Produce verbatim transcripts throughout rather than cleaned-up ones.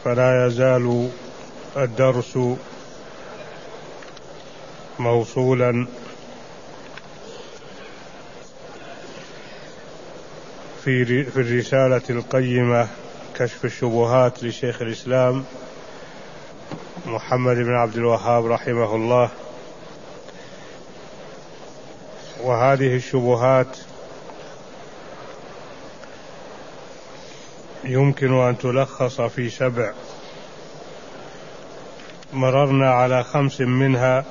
فلا يزال الدرس موصولا في في الرسالة القيمة كشف الشبهات لشيخ الإسلام محمد بن عبد الوهاب رحمه الله. وهذه الشبهات يمكن أن تلخص في سبع، مررنا على خمس منها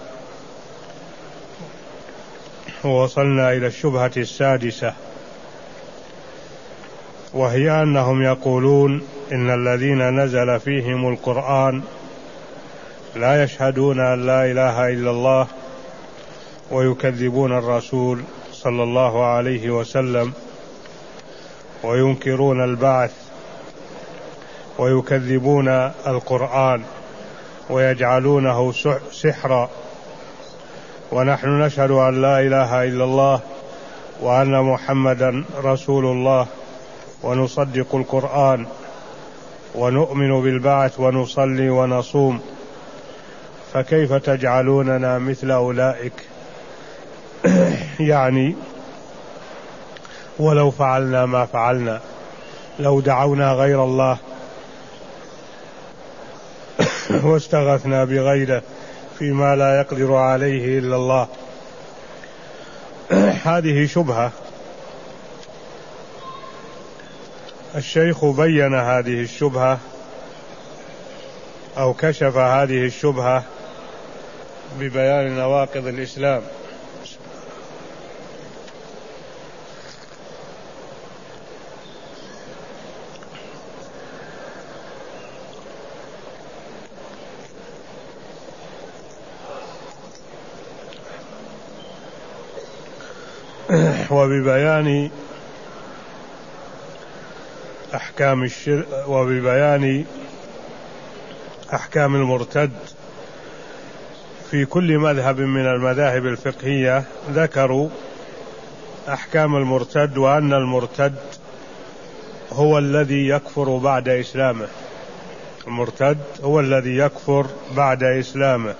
ووصلنا إلى الشبهة السادسة، وهي أنهم يقولون إن الذين نزل فيهم القرآن لا يشهدون أن لا إله إلا الله، ويكذبون الرسول صلى الله عليه وسلم، وينكرون البعث، ويكذبون القرآن، ويجعلونه سحرا. ونحن نشهد أن لا إله إلا الله وأن محمدا رسول الله، ونصدق القرآن، ونؤمن بالبعث، ونصلي ونصوم، فكيف تجعلوننا مثل أولئك؟ يعني ولو فعلنا ما فعلنا، لو دعونا غير الله واستغثنا بغيره فيما لا يقدر عليه إلا الله. هذه شبهة. الشيخ بين هذه الشبهة أو كشف هذه الشبهة ببيان نواقض الإسلام. وببيان أحكام الشرك، وببيان أحكام المرتد. في كل مذهب من المذاهب الفقهية ذكروا أحكام المرتد، وأن المرتد هو الذي يكفر بعد إسلامه. المرتد هو الذي يكفر بعد إسلامه،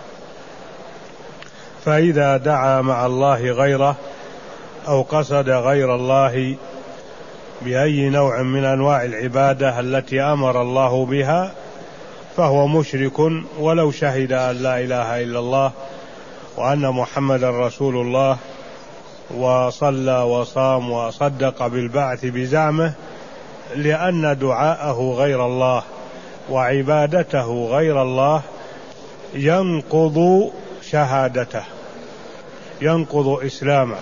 فإذا دعا مع الله غيره أو قصد غير الله بأي نوع من أنواع العبادة التي أمر الله بها فهو مشرك، ولو شهد أن لا إله إلا الله وأن محمد رسول الله، وصلى وصام وصدق بالبعث بزعمه، لأن دعاءه غير الله وعبادته غير الله ينقض شهادته، ينقض إسلامه.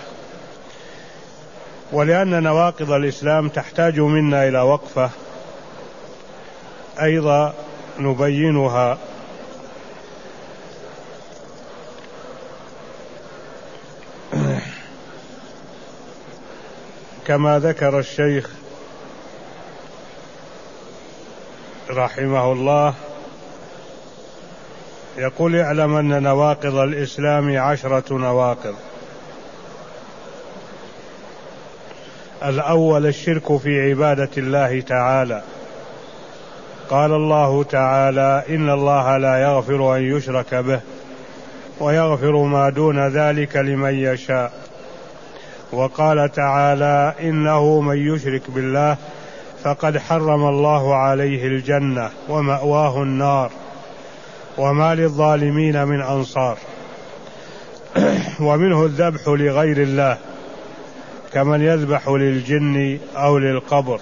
ولأن نواقض الإسلام تحتاج منا إلى وقفة أيضا نبينها. كما ذكر الشيخ رحمه الله، يقول: اعلم أن نواقض الإسلام عشرة نواقض. الأول الشرك في عبادة الله تعالى. قال الله تعالى: إن الله لا يغفر أن يشرك به ويغفر ما دون ذلك لمن يشاء. وقال تعالى: إنه من يشرك بالله فقد حرم الله عليه الجنة ومأواه النار وما للظالمين من أنصار. ومنه الذبح لغير الله، كمن يذبح للجن أو للقبر.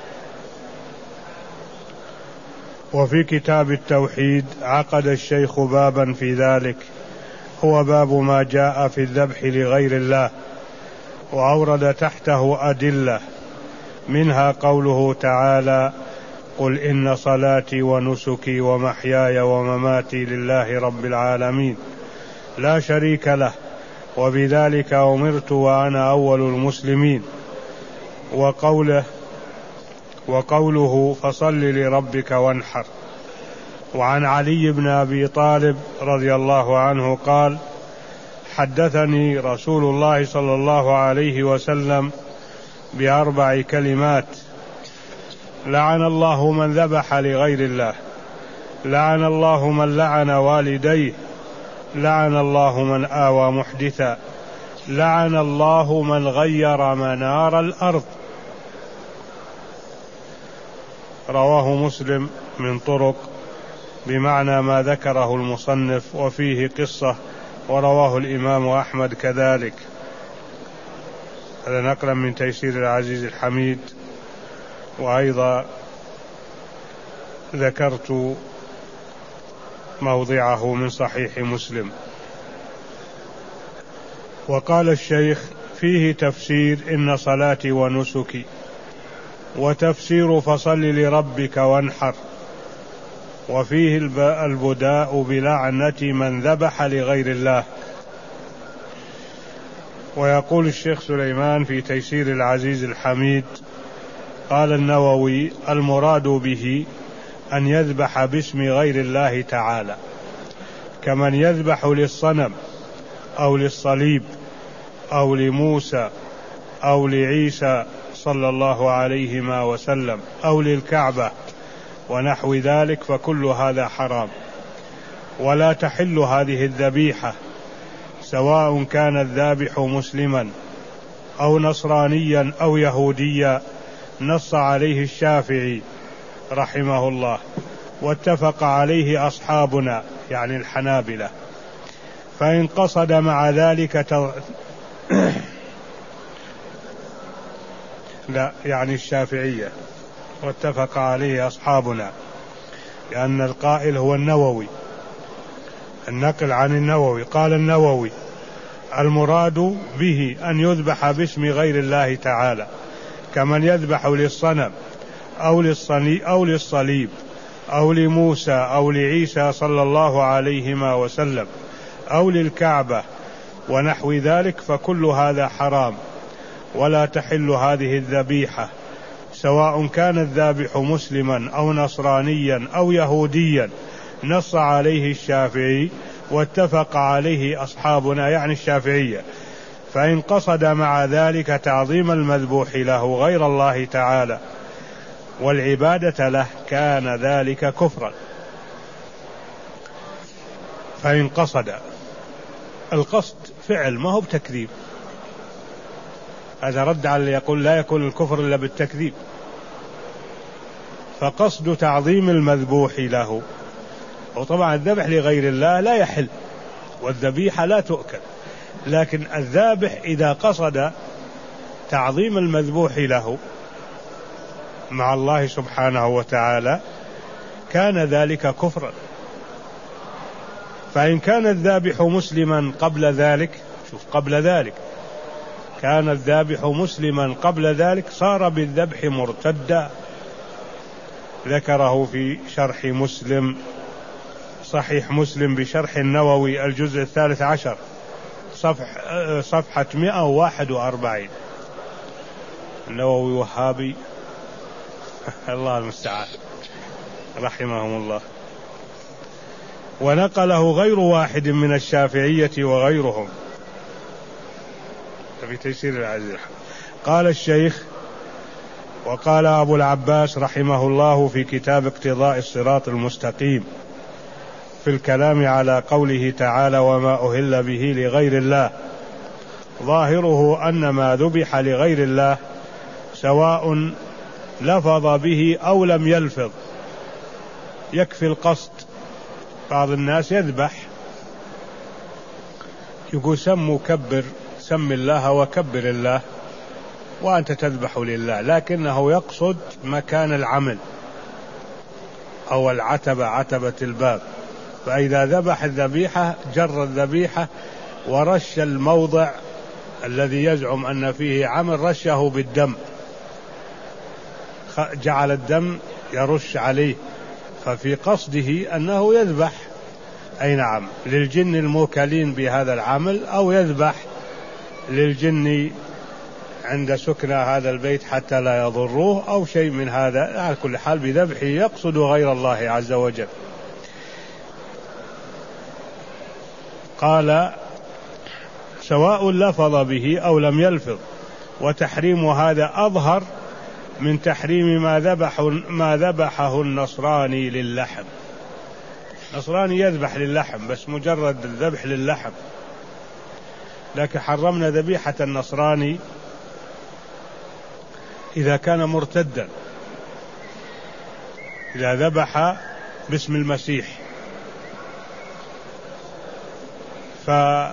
وفي كتاب التوحيد عقد الشيخ بابا في ذلك، هو باب ما جاء في الذبح لغير الله، وأورد تحته أدلة، منها قوله تعالى: قل إن صلاتي ونسكي ومحياي ومماتي لله رب العالمين لا شريك له وبذلك أمرت وأنا أول المسلمين. وقوله وقوله فصل لربك وانحر. وعن علي بن أبي طالب رضي الله عنه قال: حدثني رسول الله صلى الله عليه وسلم بأربع كلمات لعن الله من ذبح لغير الله، لعن الله من لعن والديه، لعن الله من آوى محدثا، لعن الله من غير منار الأرض. رواه مسلم من طرق بمعنى ما ذكره المصنف وفيه قصة، ورواه الإمام أحمد كذلك. هذا نقلا من تيسير العزيز الحميد. وأيضا ذكرت موضعه من صحيح مسلم. وقال الشيخ: فيه تفسير إن صلاتي ونسكي، وتفسير فصل لربك وانحر، وفيه البداء بلعنة من ذبح لغير الله. ويقول الشيخ سليمان في تيسير العزيز الحميد: قال النووي: المراد به أن يذبح باسم غير الله تعالى، كمن يذبح للصنم أو للصليب أو لموسى أو لعيسى صلى الله عليهما وسلم أو للكعبة ونحو ذلك، فكل هذا حرام، ولا تحل هذه الذبيحة، سواء كان الذابح مسلما أو نصرانيا أو يهوديا، نص عليه الشافعي رحمه الله، واتفق عليه أصحابنا يعني الحنابلة. فإن قصد مع ذلك ت... لا يعني الشافعية، واتفق عليه أصحابنا، لأن القائل هو النووي، النقل عن النووي. قال النووي: المراد به أن يذبح باسم غير الله تعالى، كمن يذبح للصنم أو للصليب أو للصليب أو لموسى أو لعيسى صلى الله عليهما وسلم أو للكعبة ونحو ذلك، فكل هذا حرام، ولا تحل هذه الذبيحة، سواء كان الذابح مسلما أو نصرانيا أو يهوديا، نص عليه الشافعي واتفق عليه أصحابنا يعني الشافعية. فإن قصد مع ذلك تعظيم المذبوح له غير الله تعالى والعبادة له، كان ذلك كفرا. فإن قصد، القصد فعل ما هو بتكذيب، هذا رد على اللي يقول لا يكون الكفر إلا بالتكذيب. فقصد تعظيم المذبوح له، وطبعا الذبح لغير الله لا يحل، والذبيحة لا تؤكل، لكن الذابح إذا قصد تعظيم المذبوح له مع الله سبحانه وتعالى كان ذلك كفرا. فإن كان الذابح مسلما قبل ذلك، شوف قبل ذلك كان الذابح مسلما قبل ذلك، صار بالذبح مرتدا. ذكره في شرح مسلم، صحيح مسلم بشرح النووي الجزء الثالث عشر، صفح صفحة مئة وواحد وأربعين. النووي وهابي الله المستعان رحمهم الله. ونقله غير واحد من الشافعية وغيرهم في تيسير العزيز. قال الشيخ: وقال أبو العباس رحمه الله في كتاب اقتضاء الصراط المستقيم في الكلام على قوله تعالى: وما أهل به لغير الله، ظاهره أن ما ذبح لغير الله سواء لفظ به أو لم يلفظ، يكفي القصد. بعض الناس يذبح يقول سم كبر، سم الله وكبر الله، وأنت تذبح لله، لكنه يقصد مكان العمل أو العتبة، عتبة الباب، فإذا ذبح الذبيحة جر الذبيحة ورش الموضع الذي يزعم أن فيه عمل، رشه بالدم، جعل الدم يرش عليه، ففي قصده أنه يذبح أي نعم للجن الموكلين بهذا العمل، أو يذبح للجن عند سكنى هذا البيت حتى لا يضروه أو شيء من هذا. على كل حال بذبحه يقصد غير الله عز وجل. قال: سواء لفظ به أو لم يلفظ، وتحريم هذا أظهر من تحريم ما ذبح ما ذبحه النصراني للحم. النصراني يذبح للحم بس مجرد الذبح للحم، لكن حرمنا ذبيحة النصراني إذا كان مرتدا، إذا ذبح باسم المسيح. فما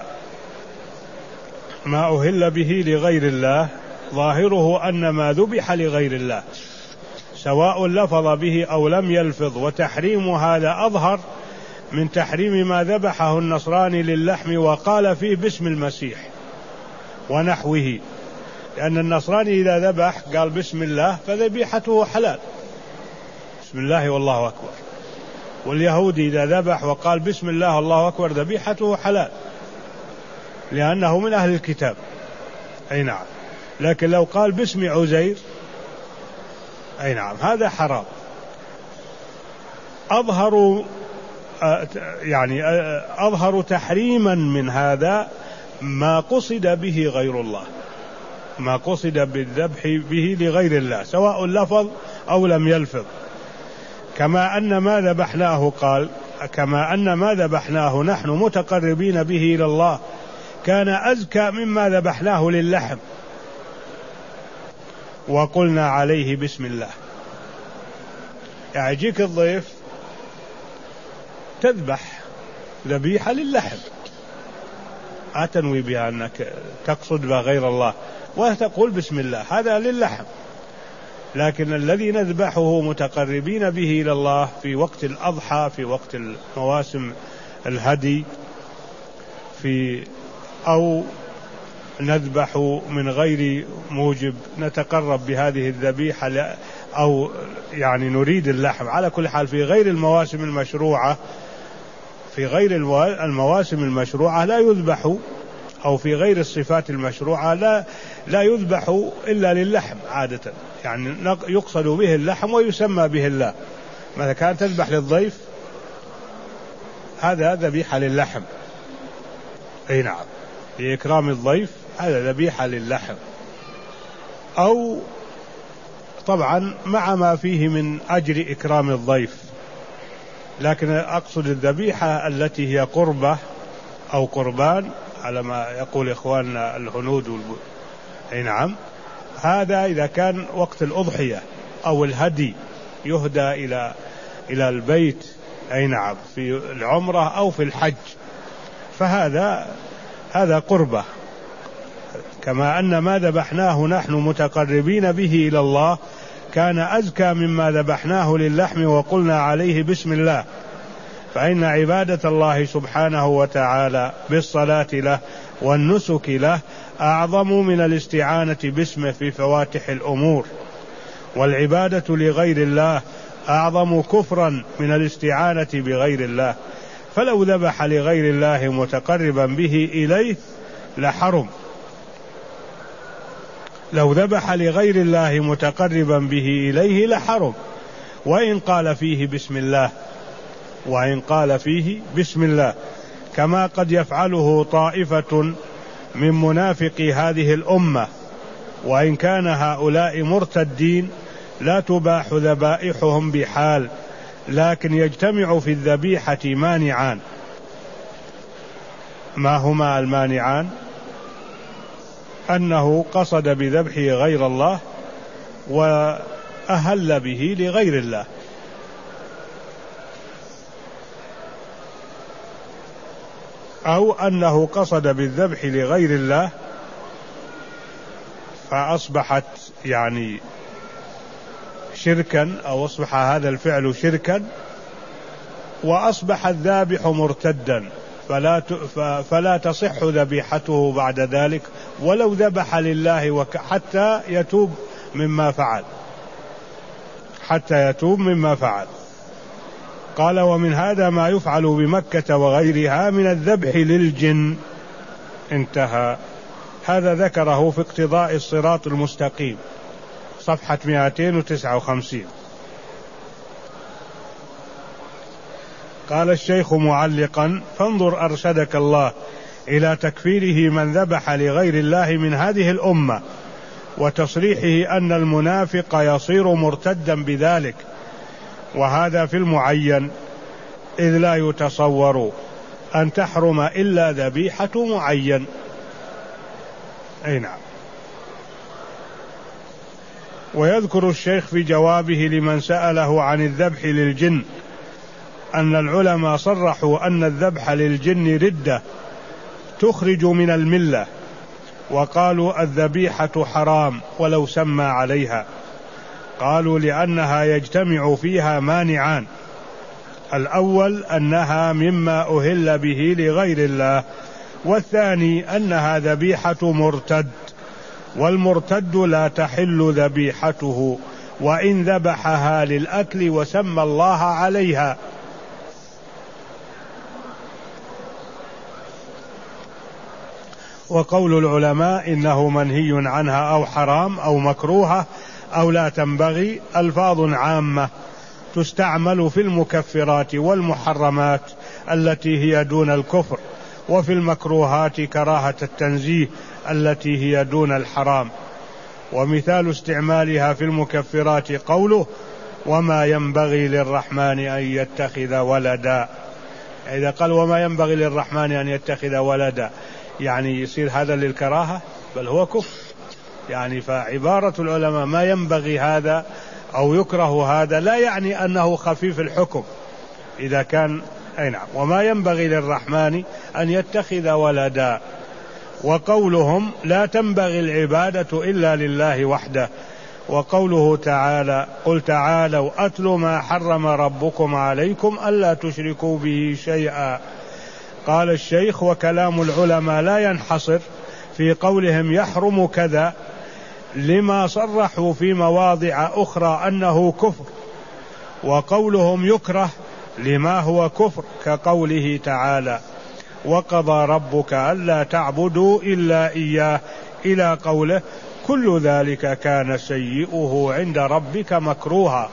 أهل به لغير الله ظاهره أن ما ذبح لغير الله سواء لفظ به أو لم يلفظ، وتحريم هذا أظهر من تحريم ما ذبحه النصراني للحم وقال فيه باسم المسيح ونحوه، لأن النصراني إذا ذبح قال بسم الله فذبيحته حلال، بسم الله والله أكبر. واليهودي إذا ذبح وقال بسم الله والله أكبر ذبيحته حلال لأنه من أهل الكتاب. أي نعم. لكن لو قال باسم عزير أي نعم هذا حرام. أظهر يعني أظهر تحريما من هذا ما قصد به غير الله، ما قصد بالذبح به لغير الله سواء لفظ أو لم يلفظ. كما أن ما ذبحناه قال كما أن ما ذبحناه نحن متقربين به إلى الله كان أزكى مما ذبحناه للحم وقلنا عليه بسم الله. يعني يجيك الضيف تذبح ذبيحة للحم، أتنوي بها أنك تقصد بها غير الله وتقول بسم الله، هذا للحم. لكن الذي نذبحه متقربين به إلى الله في وقت الأضحى، في وقت المواسم الهدي، في أو نذبح من غير موجب نتقرب بهذه الذبيحة أو يعني نريد اللحم، على كل حال في غير المواسم المشروعة في غير المواسم المشروعة لا يذبح، أو في غير الصفات المشروعة لا لا يذبح إلا للحم عادة، يعني يقصد به اللحم ويسمى به الله. ماذا كان تذبح للضيف هذا ذبيحة للحم. أي نعم، لإكرام الضيف هذا ذبيحة للحم، أو طبعا مع ما فيه من أجر إكرام الضيف، لكن أقصد الذبيحة التي هي قربة أو قربان على ما يقول إخواننا الهنود والب... أي نعم، هذا إذا كان وقت الأضحية أو الهدي يهدى إلى إلى البيت، أي نعم، في العمرة أو في الحج، فهذا هذا قربة. كما أن ما ذبحناه نحن متقربين به إلى الله كان أزكى مما ذبحناه للحم وقلنا عليه بسم الله، فإن عبادة الله سبحانه وتعالى بالصلاة له والنسك له أعظم من الاستعانة باسمه في فواتح الأمور، والعبادة لغير الله أعظم كفرا من الاستعانة بغير الله، فلو ذبح لغير الله متقربا به إليه لحرم، لو ذبح لغير الله متقربا به إليه لحرم، وإن قال فيه بسم الله وإن قال فيه بسم الله كما قد يفعله طائفة من منافقي هذه الأمة، وإن كان هؤلاء مرتدين لا تباح ذبائحهم بحال، لكن يجتمع في الذبيحة مانعان. ما هما المانعان؟ أنه قصد بذبحه غير الله وأهل به لغير الله، أو أنه قصد بالذبح لغير الله فأصبحت يعني شركا، أو أصبح هذا الفعل شركا وأصبح الذابح مرتدا، فلا فلا تصح ذبيحته بعد ذلك ولو ذبح لله حتى يتوب مما فعل حتى يتوب مما فعل. قال: ومن هذا ما يفعل بمكة وغيرها من الذبح للجن. انتهى. هذا ذكره في اقتضاء الصراط المستقيم صفحة مئتين وتسعة وخمسين. قال الشيخ معلقا: فانظر أرشدك الله إلى تكفيره من ذبح لغير الله من هذه الأمة وتصريحه أن المنافق يصير مرتدا بذلك، وهذا في المعين، إذ لا يتصور أن تحرم إلا ذبيحة معين. أي نعم. ويذكر الشيخ في جوابه لمن سأله عن الذبح للجن أن العلماء صرحوا أن الذبح للجن ردة تخرج من الملة، وقالوا الذبيحة حرام ولو سمى عليها. قالوا لأنها يجتمع فيها مانعان: الأول أنها مما أهل به لغير الله، والثاني أنها ذبيحة مرتد، والمرتد لا تحل ذبيحته وإن ذبحها للأكل وسمى الله عليها. وقول العلماء إنه منهي عنها أو حرام أو مكروهة أو لا تنبغي ألفاظ عامة تستعمل في المكفرات والمحرمات التي هي دون الكفر، وفي المكروهات كراهة التنزيه التي هي دون الحرام. ومثال استعمالها في المكفرات قوله: وما ينبغي للرحمن أن يتخذ ولدا. إذا قال وما ينبغي للرحمن أن يتخذ ولدا يعني يصير هذا للكراهة؟ بل هو كفر. يعني فعبارة العلماء ما ينبغي هذا أو يكره هذا لا يعني أنه خفيف الحكم إذا كان. أي نعم. وما ينبغي للرحمن أن يتخذ ولدا. وقولهم لا تنبغي العبادة إلا لله وحده. وقوله تعالى: قل تعالوا أتل ما حرم ربكم عليكم ألا تشركوا به شيئا. قال الشيخ: وكلام العلماء لا ينحصر في قولهم يحرم كذا، لما صرحوا في مواضع أخرى أنه كفر، وقولهم يكره لما هو كفر، كقوله تعالى: وقضى ربك ألا تعبدوا إلا إياه، إلى قوله: كل ذلك كان سيئه عند ربك مكروها.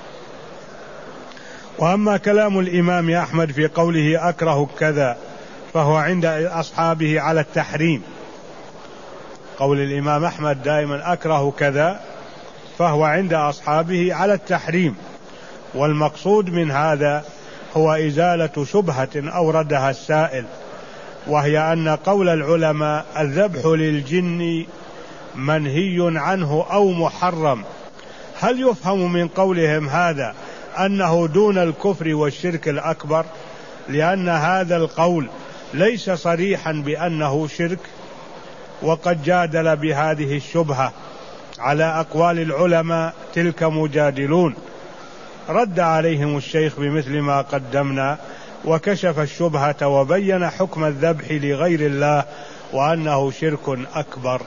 وأما كلام الإمام أحمد في قوله أكره كذا فهو عند أصحابه على التحريم. قول الإمام أحمد دائما أكره كذا فهو عند أصحابه على التحريم، والمقصود من هذا هو إزالة شبهة أوردها السائل، وهي أن قول العلماء الذبح للجن منهي عنه أو محرم، هل يفهم من قولهم هذا أنه دون الكفر والشرك الأكبر؟ لأن هذا القول ليس صريحا بأنه شرك، وقد جادل بهذه الشبهة على أقوال العلماء تلك مجادلون. رد عليهم الشيخ بمثل ما قدمنا، وكشف الشبهة وبين حكم الذبح لغير الله وأنه شرك أكبر.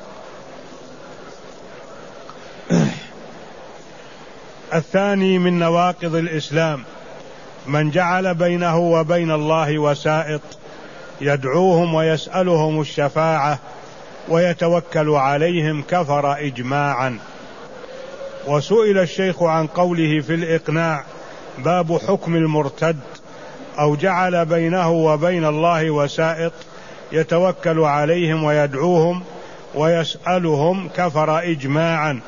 الثاني من نواقض الإسلام من جعل بينه وبين الله وسائط يدعوهم ويسألهم الشفاعة ويتوكل عليهم كفر إجماعا. وسئل الشيخ عن قوله في الإقناع باب حكم المرتد: أو جعل بينه وبين الله وسائط يتوكل عليهم ويدعوهم ويسألهم كفر إجماعا.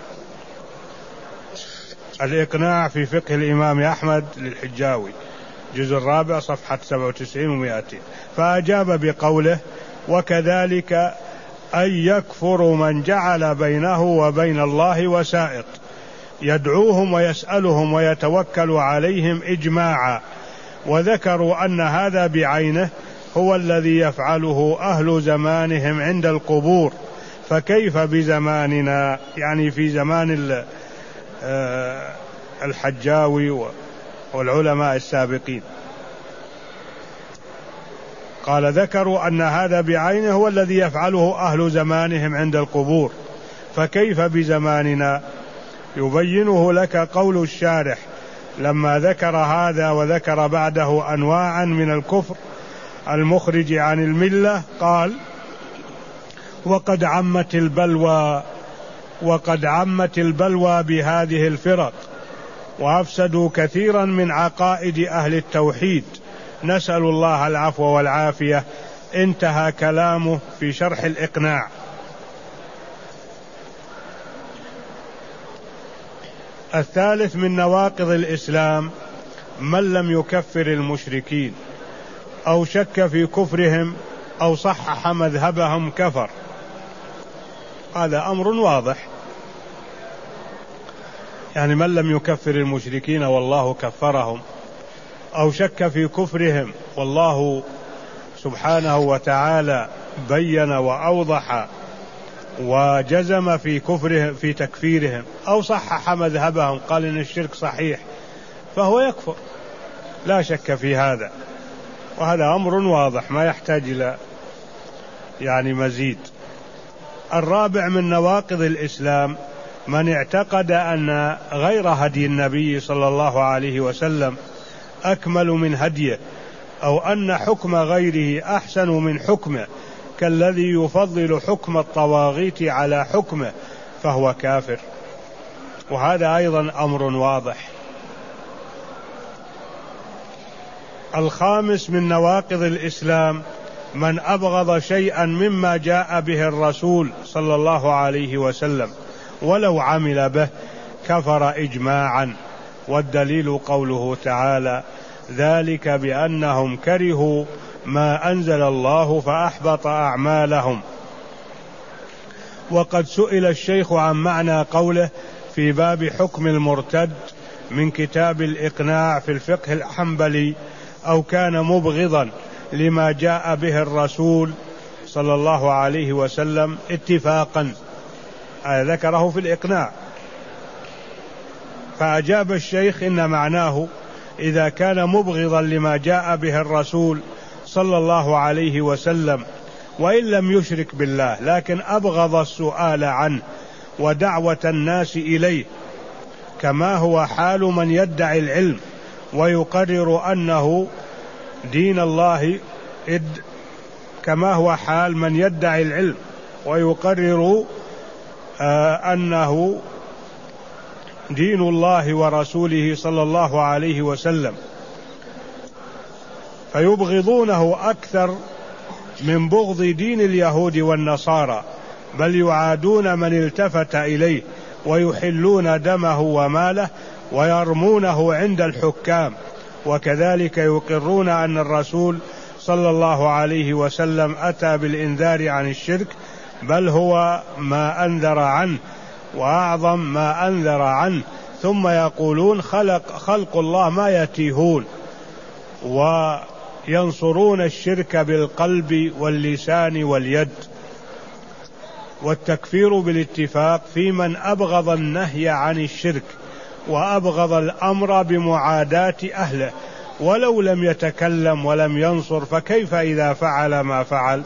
الإقناع في فقه الإمام أحمد للحجاوي، جزء الرابع صفحة سبعة وتسعين ومائتين. فأجاب بقوله: وكذلك أن يكفر من جعل بينه وبين الله وسائط يدعوهم ويسألهم ويتوكل عليهم إجماعا. وذكروا أن هذا بعينه هو الذي يفعله أهل زمانهم عند القبور، فكيف بزماننا؟ يعني في زمان الحجاوي والعلماء السابقين. قال: ذكروا أن هذا بعينه هو الذي يفعله أهل زمانهم عند القبور، فكيف بزماننا؟ يبينه لك قول الشارح لما ذكر هذا وذكر بعده أنواعا من الكفر المخرج عن الملة. قال: وقد عمت البلوى وقد عمت البلوى بهذه الفرق وأفسدوا كثيرا من عقائد أهل التوحيد، نسأل الله العفو والعافية. انتهى كلامه في شرح الإقناع. الثالث من نواقض الإسلام من لم يكفر المشركين أو شك في كفرهم أو صحح مذهبهم كفر. هذا أمر واضح، يعني من لم يكفر المشركين والله كفرهم، أو شك في كفرهم والله سبحانه وتعالى بين وأوضح وجزم في كفرهم في تكفيرهم، أو صحح مذهبهم قال إن الشرك صحيح، فهو يكفر لا شك في هذا، وهذا أمر واضح ما يحتاج إلى يعني مزيد. الرابع من نواقض الإسلام من اعتقد أن غير هدي النبي صلى الله عليه وسلم أكمل من هديه، أو أن حكم غيره أحسن من حكمه، كالذي يفضل حكم الطواغيت على حكمه، فهو كافر، وهذا أيضا أمر واضح. الخامس من نواقض الإسلام من أبغض شيئا مما جاء به الرسول صلى الله عليه وسلم ولو عمل به كفر إجماعا، والدليل قوله تعالى ذلك بأنهم كرهوا ما أنزل الله فأحبط أعمالهم. وقد سئل الشيخ عن معنى قوله في باب حكم المرتد من كتاب الإقناع في الفقه الحنبلي أو كان مبغضا لما جاء به الرسول صلى الله عليه وسلم اتفاقا، ذكره في الإقناع، فأجاب الشيخ إن معناه إذا كان مبغضا لما جاء به الرسول صلى الله عليه وسلم وإن لم يشرك بالله، لكن أبغض السؤال عنه ودعوة الناس إليه، كما هو حال من يدعي العلم ويقرر أنه دين الله إد كما هو حال من يدعي العلم ويقرر آه أنه دين الله ورسوله صلى الله عليه وسلم، فيبغضونه أكثر من بغض دين اليهود والنصارى، بل يعادون من التفت إليه ويحلون دمه وماله ويرمونه عند الحكام، وكذلك يقرون أن الرسول صلى الله عليه وسلم أتى بالإنذار عن الشرك، بل هو ما أنذر عنه وأعظم ما أنذر عنه، ثم يقولون خلق, خلق الله ما يتيهون، وينصرون الشرك بالقلب واللسان واليد. والتكفير بالاتفاق في من أبغض النهي عن الشرك وأبغض الأمر بمعاداة أهله ولو لم يتكلم ولم ينصر، فكيف إذا فعل ما فعل؟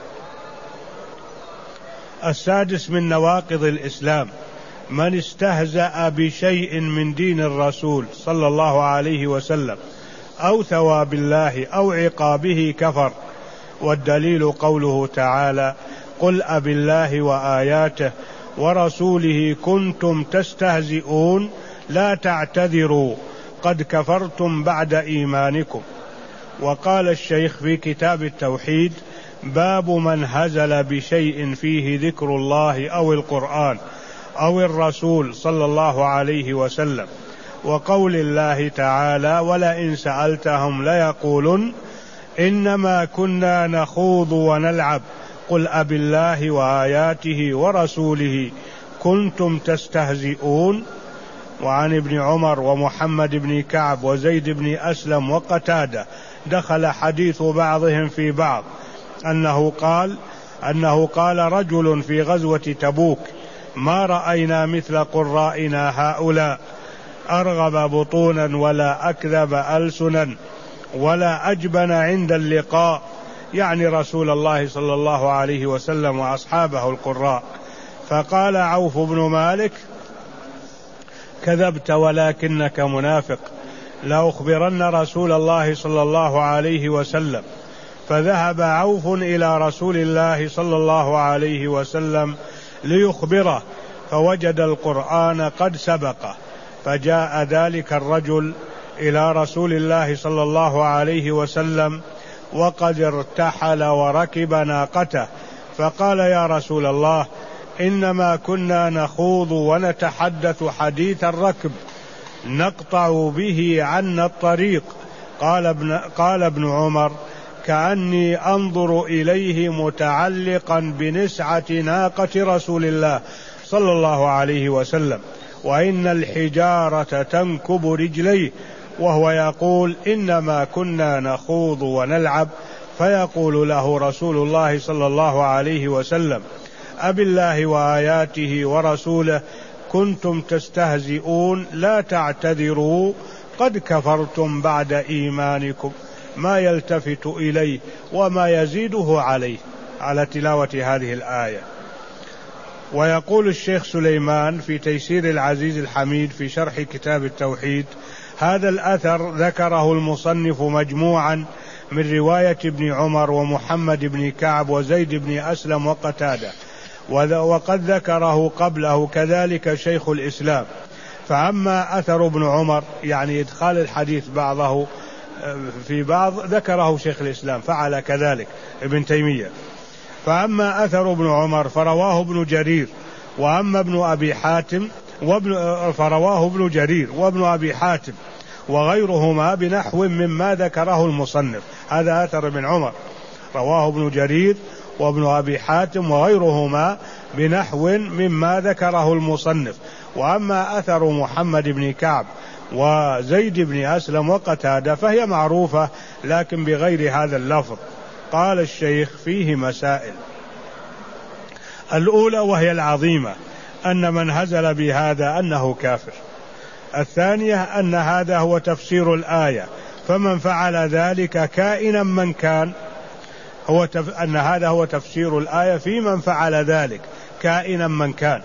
السادس من نواقض الإسلام من استهزأ بشيء من دين الرسول صلى الله عليه وسلم أو ثواب الله أو عقابه كفر، والدليل قوله تعالى قل أب الله وآياته ورسوله كنتم تستهزئون لا تعتذروا قد كفرتم بعد إيمانكم. وقال الشيخ في كتاب التوحيد باب من هزل بشيء فيه ذكر الله أو القرآن أو الرسول صلى الله عليه وسلم، وقول الله تعالى ولئن سألتهم ليقولن إنما كنا نخوض ونلعب قل أب الله وآياته ورسوله كنتم تستهزئون. وعن ابن عمر ومحمد بن كعب وزيد بن أسلم وقتادة دخل حديث بعضهم في بعض أنه قال أنه قال رجل في غزوة تبوك ما رأينا مثل قرائنا هؤلاء أرغب بطونا ولا أكذب ألسنا ولا أجبن عند اللقاء، يعني رسول الله صلى الله عليه وسلم وأصحابه القراء. فقال عوف بن مالك كذبت ولكنك منافق، لأخبرن رسول الله صلى الله عليه وسلم. فذهب عوف إلى رسول الله صلى الله عليه وسلم ليخبره، فوجد القرآن قد سبقه، فجاء ذلك الرجل إلى رسول الله صلى الله عليه وسلم وقد ارتحل وركب ناقته، فقال يا رسول الله إنما كنا نخوض ونتحدث حديث الركب نقطع به عنا الطريق. قال ابن, قال ابن عمر: كأني أنظر إليه متعلقا بنسعة ناقة رسول الله صلى الله عليه وسلم، وإن الحجارة تنكب رجليه، وهو يقول: إنما كنا نخوض ونلعب. فيقول له رسول الله صلى الله عليه وسلم: أبالله وآياته ورسوله كنتم تستهزئون، لا تعتذروا قد كفرتم بعد إيمانكم، ما يلتفت إليه وما يزيده عليه، على تلاوة هذه الآية. ويقول الشيخ سليمان في تيسير العزيز الحميد في شرح كتاب التوحيد: هذا الأثر ذكره المصنف مجموعا من رواية ابن عمر ومحمد بن كعب وزيد بن أسلم وقتادة، وقد ذكره قبله كذلك شيخ الإسلام. فأما أثر ابن عمر، يعني إدخال الحديث بعضه في بعض، ذكره شيخ الإسلام، فعل كذلك ابن تيمية. فأما أثر ابن عمر فرواه ابن جرير، وأما ابن أبي حاتم وابن فرواه ابن جرير وابن أبي حاتم وغيرهما بنحو مما ذكره المصنف. هذا أثر ابن عمر رواه ابن جرير وابن أبي حاتم وغيرهما بنحو مما ذكره المصنف. وأما أثر محمد بن كعب وزيد بن أسلم وقتادة فهي معروفة لكن بغير هذا اللفظ. قال الشيخ: فيه مسائل. الأولى وهي العظيمة، أن من هزل بهذا أنه كافر. الثانية أن هذا هو تفسير الآية، فمن فعل ذلك كائنا من كان، هو تف... أن هذا هو تفسير الآية في من فعل ذلك كائنا من كان.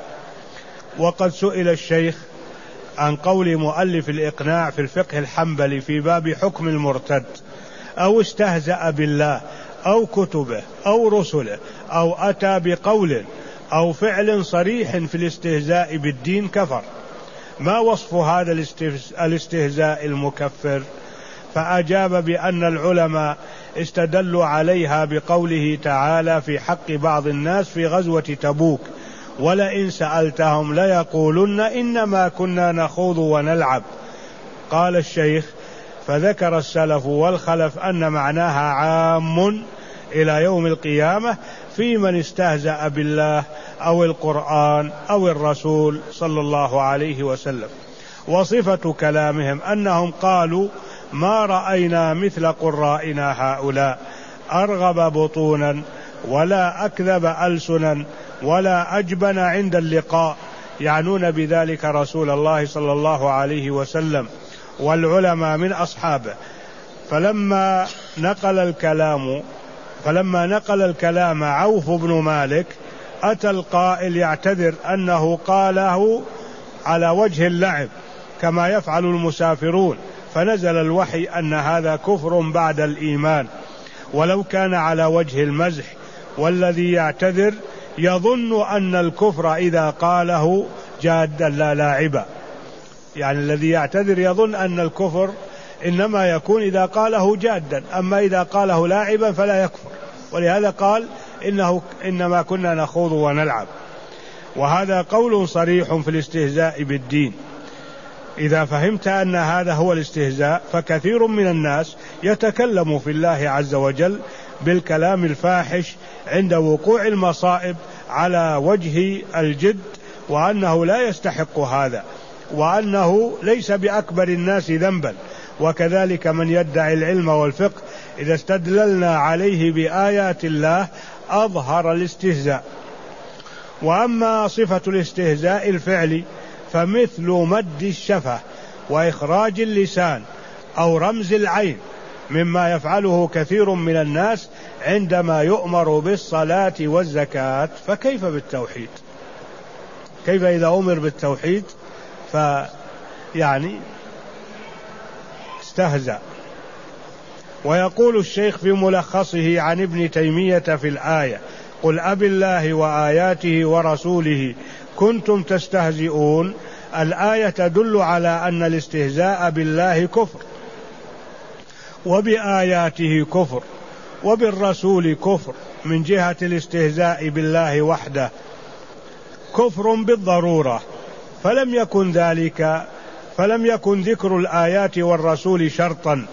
وقد سئل الشيخ عن قول مؤلف الإقناع في الفقه الحنبلي في باب حكم المرتد: أو استهزأ بالله أو كتبه أو رسله أو أتى بقول أو فعل صريح في الاستهزاء بالدين كفر، ما وصف هذا الاستهزاء المكفر؟ فأجاب بأن العلماء استدلوا عليها بقوله تعالى في حق بعض الناس في غزوة تبوك: ولئن سألتهم ليقولن إنما كنا نخوض ونلعب. قال الشيخ: فذكر السلف والخلف أن معناها عام إلى يوم القيامة في من استهزأ بالله أو القرآن أو الرسول صلى الله عليه وسلم. وصفة كلامهم أنهم قالوا: ما رأينا مثل قرائنا هؤلاء، أرغب بطونا ولا أكذب ألسنا ولا أجبن عند اللقاء، يعنون بذلك رسول الله صلى الله عليه وسلم والعلماء من أصحابه. فلما نقل الكلام فلما نقل الكلام عوف بن مالك أتى القائل يعتذر أنه قاله على وجه اللعب كما يفعل المسافرون، فنزل الوحي أن هذا كفر بعد الإيمان، ولو كان على وجه المزح. والذي يعتذر يظن أن الكفر إذا قاله جادا لا لاعبا، يعني الذي يعتذر يظن أن الكفر إنما يكون إذا قاله جادا، أما إذا قاله لاعبا فلا يكفر. ولهذا قال: إنه إنما كنا نخوض ونلعب. وهذا قول صريح في الاستهزاء بالدين. إذا فهمت أن هذا هو الاستهزاء، فكثير من الناس يتكلم في الله عز وجل بالكلام الفاحش عند وقوع المصائب على وجه الجد، وأنه لا يستحق هذا، وأنه ليس بأكبر الناس ذنبا. وكذلك من يدعي العلم والفقه إذا استدللنا عليه بآيات الله أظهر الاستهزاء. وأما صفة الاستهزاء الفعلي فمثل مد الشفة وإخراج اللسان أو رمز العين، مما يفعله كثير من الناس عندما يؤمر بالصلاة والزكاة. فكيف بالتوحيد؟ كيف إذا أمر بالتوحيد فيعني استهزأ. ويقول الشيخ في ملخصه عن ابن تيمية في الآية: قل أبالله وآياته ورسوله كنتم تستهزئون. الآية تدل على أن الاستهزاء بالله كفر، وبآياته كفر، وبالرسول كفر من جهة الاستهزاء بالله وحده. كفر بالضرورة، فلم يكن ذلك فلم يكن ذكر الآيات والرسول شرطا،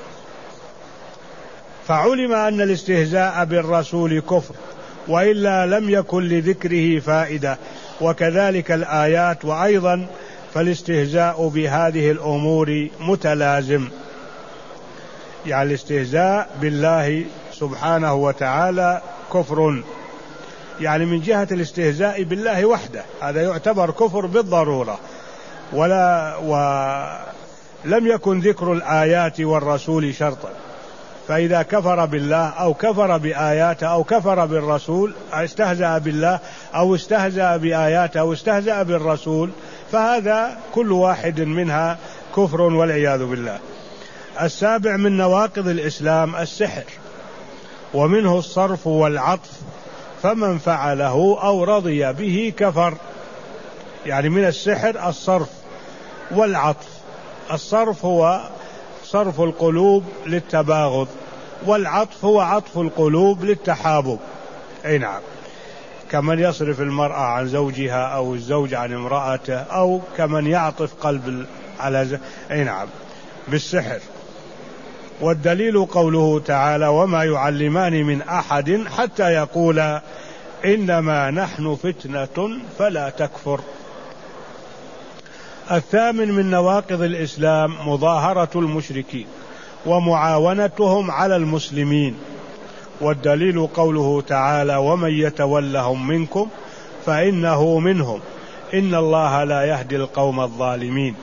فعلم أن الاستهزاء بالرسول كفر، وإلا لم يكن لذكره فائدة. وكذلك الآيات، وأيضا فالاستهزاء بهذه الأمور متلازم، يعني الاستهزاء بالله سبحانه وتعالى كفر، يعني من جهة الاستهزاء بالله وحده هذا يعتبر كفر بالضرورة، ولا ولم يكن ذكر الآيات والرسول شرطا. فإذا كفر بالله أو كفر بآياته أو كفر بالرسول، استهزأ بالله أو استهزأ بآياته أو استهزأ بالرسول، فهذا كل واحد منها كفر والعياذ بالله. السابع من نواقض الإسلام السحر، ومنه الصرف والعطف، فمن فعله أو رضي به كفر. يعني من السحر الصرف والعطف. الصرف هو صرف القلوب للتباغض، والعطف هو عطف القلوب للتحابب. أي نعم، كمن يصرف المرأة عن زوجها أو الزوج عن امرأته، أو كمن يعطف قلب على ز... أي نعم، بالسحر. والدليل قوله تعالى: وما يعلمان من أحد حتى يقولا إنما نحن فتنة فلا تكفر. الثامن من نواقض الإسلام مظاهرة المشركين ومعاونتهم على المسلمين، والدليل قوله تعالى: ومن يتولهم منكم فإنه منهم إن الله لا يهدي القوم الظالمين.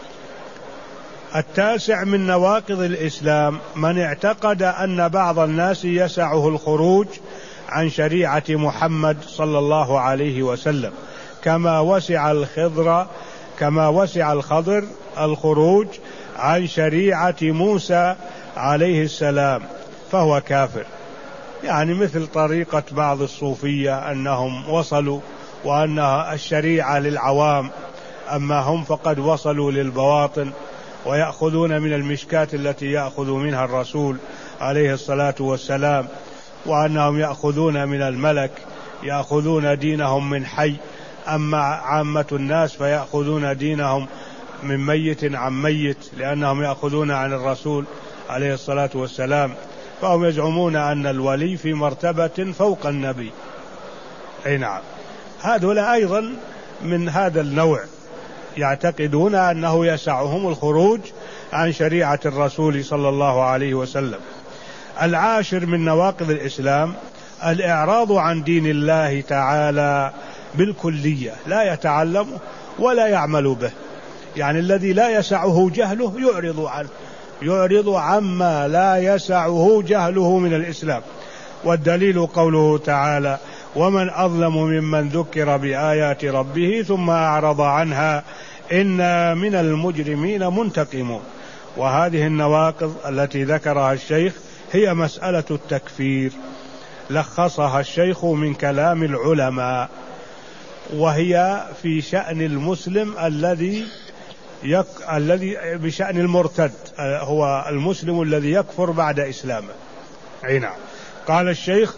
التاسع من نواقض الإسلام من اعتقد أن بعض الناس يسعه الخروج عن شريعة محمد صلى الله عليه وسلم، كما وسع الخضر كما وسع الخضر الخروج عن شريعة موسى عليه السلام، فهو كافر. يعني مثل طريقة بعض الصوفية أنهم وصلوا وأنها الشريعة للعوام، أما هم فقد وصلوا للبواطن ويأخذون من المشكات التي يأخذ منها الرسول عليه الصلاة والسلام، وأنهم يأخذون من الملك، يأخذون دينهم من حي، أما عامة الناس فيأخذون دينهم من ميت عن ميت، لأنهم يأخذون عن الرسول عليه الصلاة والسلام. فهم يزعمون أن الولي في مرتبة فوق النبي. أي نعم، هؤلاء أيضا من هذا النوع، يعتقدون أنه يسعهم الخروج عن شريعة الرسول صلى الله عليه وسلم. العاشر من نواقض الإسلام الإعراض عن دين الله تعالى بالكلية، لا يتعلم ولا يعمل به. يعني الذي لا يسعه جهله يعرض عنه، يعرض عما لا يسعه جهله من الإسلام. والدليل قوله تعالى: ومن أظلم ممن ذكر بآيات ربه ثم أعرض عنها إنا من المجرمين منتقمون. وهذه النواقض التي ذكرها الشيخ هي مسألة التكفير، لخصها الشيخ من كلام العلماء، وهي في شأن المسلم الذي يك... الذي بشأن المرتد، هو المسلم الذي يكفر بعد إسلامه. أي نعم. قال الشيخ: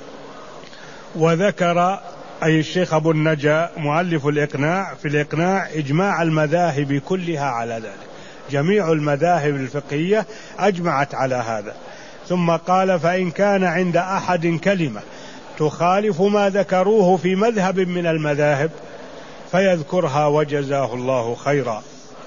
وذكر أي الشيخ أبو النجا مؤلف الإقناع في الإقناع إجماع المذاهب كلها على ذلك، جميع المذاهب الفقهية أجمعت على هذا. ثم قال: فإن كان عند أحد كلمة تخالف ما ذكروه في مذهب من المذاهب فيذكرها وجزاه الله خيرا.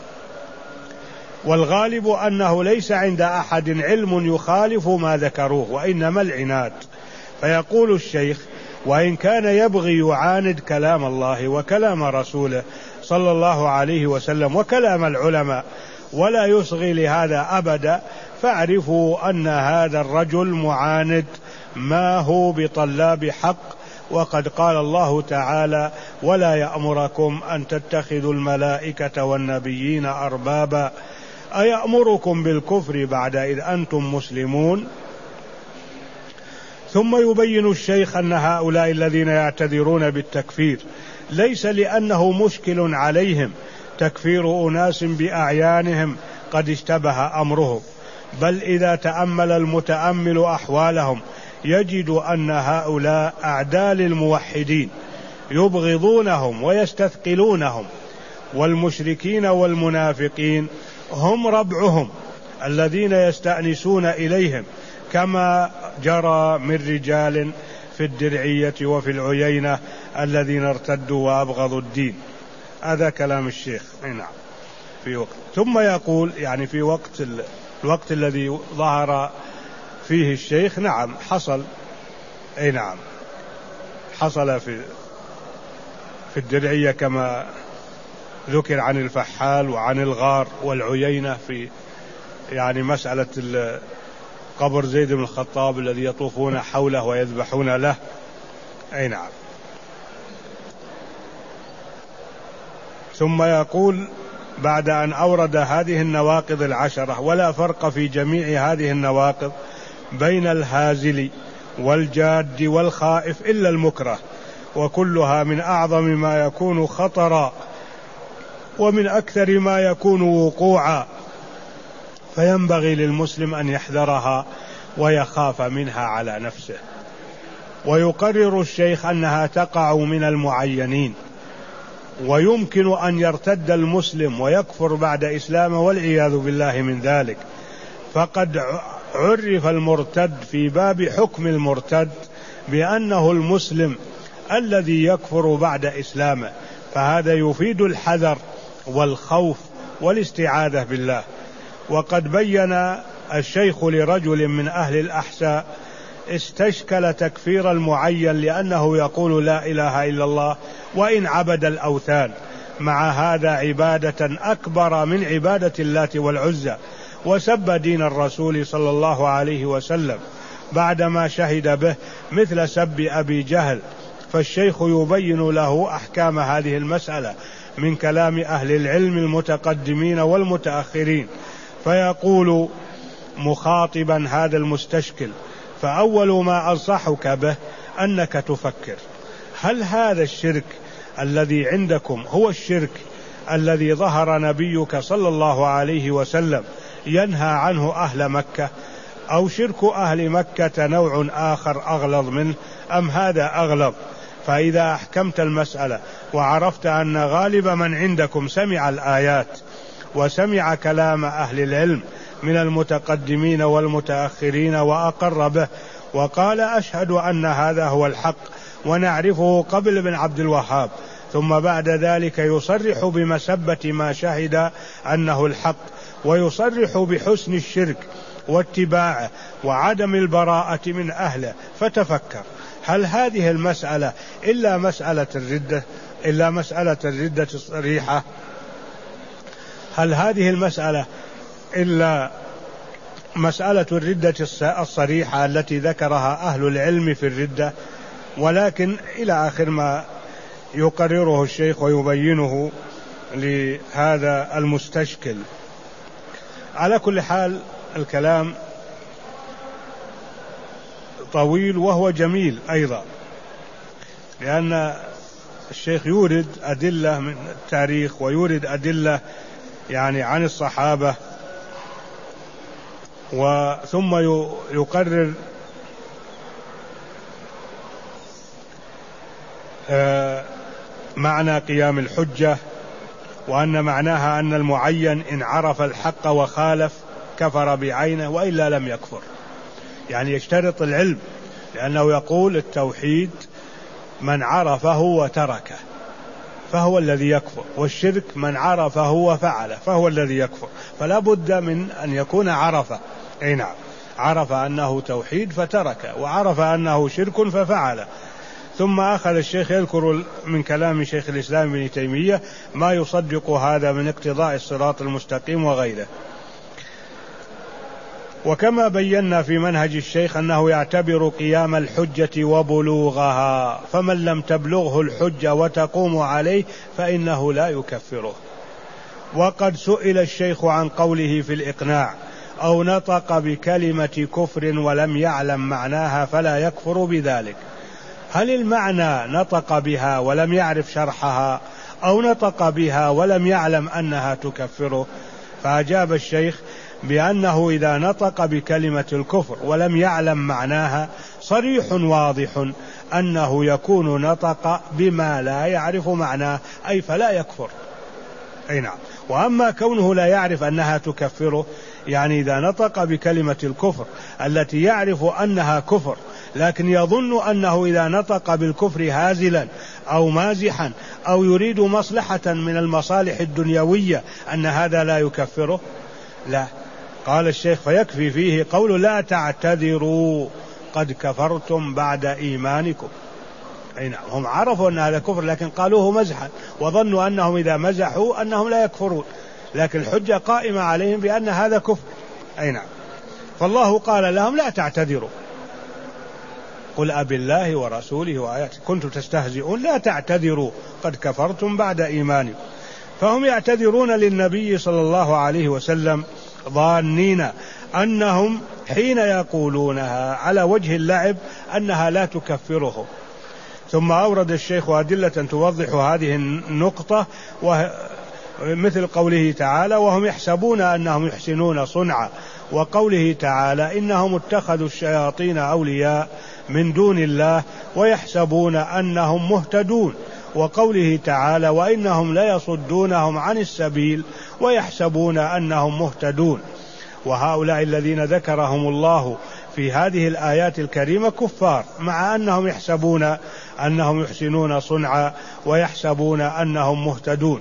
والغالب أنه ليس عند أحد علم يخالف ما ذكروه، وإنما العناد. فيقول الشيخ: وإن كان يبغي يعاند كلام الله وكلام رسوله صلى الله عليه وسلم وكلام العلماء ولا يصغي لهذا أبدا، فاعرفوا أن هذا الرجل معاند ما هو بطلاب حق. وقد قال الله تعالى: ولا يأمركم أن تتخذوا الملائكة والنبيين أربابا أيأمركم بالكفر بعد إذ أنتم مسلمون. ثم يبين الشيخ أن هؤلاء الذين يعتذرون بالتكفير ليس لأنه مشكل عليهم تكفير أناس بأعيانهم قد اشتبه أمرهم، بل إذا تأمل المتأمل أحوالهم يجد أن هؤلاء أعداء للموحدين، يبغضونهم ويستثقلونهم، والمشركين والمنافقين هم ربعهم الذين يستأنسون إليهم، كما جرى من رجال في الدرعية وفي العيينة الذين ارتدوا وأبغضوا الدين. هذا كلام الشيخ. نعم. في وقت ثم يقول يعني في وقت الوقت الذي ظهر فيه الشيخ نعم حصل أي نعم حصل في في الدرعية كما ذكر عن الفحال وعن الغار والعيينة في يعني مسألة قبر زيد بن الخطاب الذي يطوفون حوله ويذبحون له. أي نعم. ثم يقول بعد أن أورد هذه النواقض العشرة: ولا فرق في جميع هذه النواقض بين الهازل والجاد والخائف إلا المكره، وكلها من أعظم ما يكون خطرا ومن أكثر ما يكون وقوعا، فينبغي للمسلم أن يحذرها ويخاف منها على نفسه. ويقرر الشيخ أنها تقع من المعينين، ويمكن أن يرتد المسلم ويكفر بعد إسلامه والعياذ بالله من ذلك، فقد عرف المرتد في باب حكم المرتد بأنه المسلم الذي يكفر بعد إسلامه، فهذا يفيد الحذر والخوف والاستعاذة بالله. وقد بين الشيخ لرجل من أهل الأحساء استشكل تكفير المعين لأنه يقول لا إله إلا الله وإن عبد الأوثان، مع هذا عبادة أكبر من عبادة اللات والعزى، وسب دين الرسول صلى الله عليه وسلم بعدما شهد به مثل سب أبي جهل. فالشيخ يبين له أحكام هذه المسألة من كلام أهل العلم المتقدمين والمتأخرين، فيقول مخاطبا هذا المستشكل: فأول ما أنصحك به أنك تفكر هل هذا الشرك الذي عندكم هو الشرك الذي ظهر نبيك صلى الله عليه وسلم ينهى عنه أهل مكة، أو شرك أهل مكة نوع آخر أغلظ منه، أم هذا أغلظ؟ فإذا أحكمت المسألة وعرفت أن غالب من عندكم سمع الآيات وسمع كلام أهل العلم من المتقدمين والمتأخرين وأقر به وقال أشهد أن هذا هو الحق ونعرفه قبل ابن عبد الوهاب، ثم بعد ذلك يصرح بمسبة ما شهد أنه الحق، ويصرح بحسن الشرك واتباعه وعدم البراءة من أهله، فتفكر هل هذه المسألة إلا مسألة الردة إلا مسألة الردة الصريحة؟ هل هذه المسألة إلا مسألة الردة الصريحة التي ذكرها أهل العلم في الردة؟ ولكن إلى آخر ما يقرره الشيخ ويبينه لهذا المستشكل. على كل حال الكلام طويل وهو جميل أيضا، لأن الشيخ يورد أدلة من التاريخ ويورد أدلة يعني عن الصحابة، وثم يقرر معنى قيام الحجة، وأن معناها أن المعين إن عرف الحق وخالف كفر بعينه وإلا لم يكفر، يعني يشترط العلم، لأنه يقول التوحيد من عرفه وتركه فهو الذي يكفر، والشرك من عرفه وفعله فهو الذي يكفر، فلا بد من أن يكون عرفه. أي نعم، عرف أنه توحيد فترك، وعرف أنه شرك ففعله. ثم أخذ الشيخ يذكر من كلام شيخ الإسلام ابن تيمية ما يصدق هذا من اقتضاء الصراط المستقيم وغيره. وكما بينا في منهج الشيخ أنه يعتبر قيام الحجة وبلوغها، فمن لم تبلغه الحجة وتقوم عليه فإنه لا يكفره. وقد سئل الشيخ عن قوله في الإقناع: أو نطق بكلمة كفر ولم يعلم معناها فلا يكفر بذلك، هل المعنى نطق بها ولم يعرف شرحها، أو نطق بها ولم يعلم أنها تكفره؟ فأجاب الشيخ بأنه إذا نطق بكلمة الكفر ولم يعلم معناها صريح واضح أنه يكون نطق بما لا يعرف معناه، أي فلا يكفر. أي نعم. وأما كونه لا يعرف أنها تكفره، يعني إذا نطق بكلمة الكفر التي يعرف أنها كفر لكن يظن أنه إذا نطق بالكفر هازلا أو مازحا أو يريد مصلحة من المصالح الدنيوية أن هذا لا يكفره، لا. قال الشيخ فيكفي فيه قول لا تعتذروا قد كفرتم بعد إيمانكم. أي نعم. هم عرفوا أن هذا كفر لكن قالوه مزحا وظنوا أنهم إذا مزحوا أنهم لا يكفرون، لكن الحجة قائمة عليهم بأن هذا كفر. أي نعم. فالله قال لهم لا تعتذروا، قل أبي الله ورسوله وآياته كنتم تستهزئون لا تعتذروا قد كفرتم بعد إيمانكم. فهم يعتذرون للنبي صلى الله عليه وسلم ظانين أنهم حين يقولونها على وجه اللعب أنها لا تكفرهم. ثم أورد الشيخ أدلة توضح هذه النقطة، مثل قوله تعالى وهم يحسبون أنهم يحسنون صنعا، وقوله تعالى إنهم اتخذوا الشياطين أولياء من دون الله ويحسبون أنهم مهتدون، وقوله تعالى وإنهم ليصدونهم عن السبيل ويحسبون أنهم مهتدون. وهؤلاء الذين ذكرهم الله في هذه الآيات الكريمة كفار، مع أنهم يحسبون أنهم يحسنون صنعا ويحسبون أنهم مهتدون.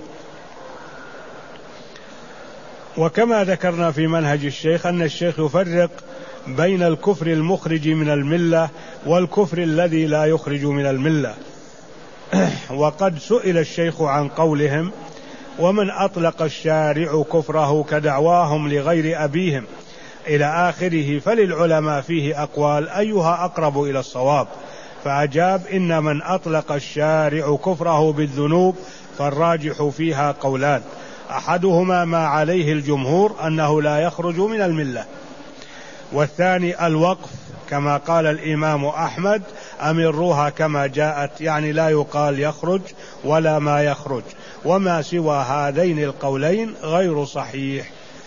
وكما ذكرنا في منهج الشيخ أن الشيخ يفرق بين الكفر المخرج من الملة والكفر الذي لا يخرج من الملة. وقد سئل الشيخ عن قولهم ومن أطلق الشارع كفره كدعواهم لغير أبيهم إلى آخره، فللعلماء فيه أقوال أيها أقرب إلى الصواب، فأجاب إن من أطلق الشارع كفره بالذنوب فالراجح فيها قولان، أحدهما ما عليه الجمهور أنه لا يخرج من الملة، والثاني الوقف كما قال الإمام أحمد أمروها كما جاءت، يعني لا يقال يخرج ولا ما يخرج، وما سوى هذين القولين غير صحيح.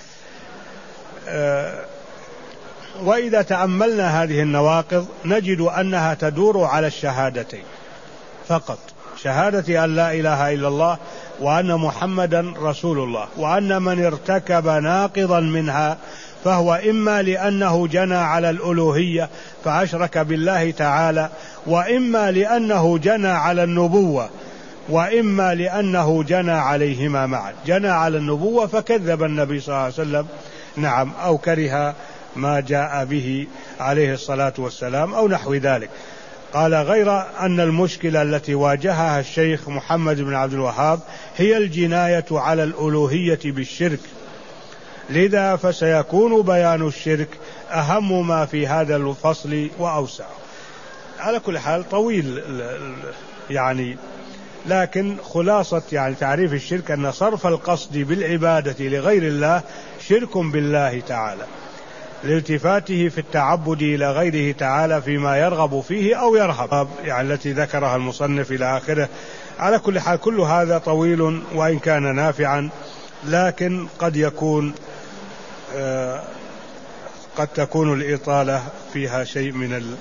أه وإذا تأملنا هذه النواقض نجد أنها تدور على الشهادتين فقط، شهادة أن لا إله إلا الله وأن محمدا رسول الله، وأن من ارتكب ناقضا منها فهو إما لأنه جنى على الألوهية فأشرك بالله تعالى، وإما لأنه جنى على النبوة، وإما لأنه جنى عليهما معا. جنى على النبوة فكذب النبي صلى الله عليه وسلم، نعم، أو كره ما جاء به عليه الصلاة والسلام أو نحو ذلك. قال غير أن المشكلة التي واجهها الشيخ محمد بن عبد الوهاب هي الجناية على الألوهية بالشرك، لذا فسيكون بيان الشرك أهم ما في هذا الفصل وأوسع. على كل حال طويل يعني، لكن خلاصة يعني تعريف الشرك أن صرف القصد بالعبادة لغير الله شرك بالله تعالى، لالتفاته في التعبد إلى غيره تعالى فيما يرغب فيه أو يرهب، يعني التي ذكرها المصنف إلى آخره. على كل حال كل هذا طويل وإن كان نافعا، لكن قد يكون آه قد تكون الإطالة فيها شيء من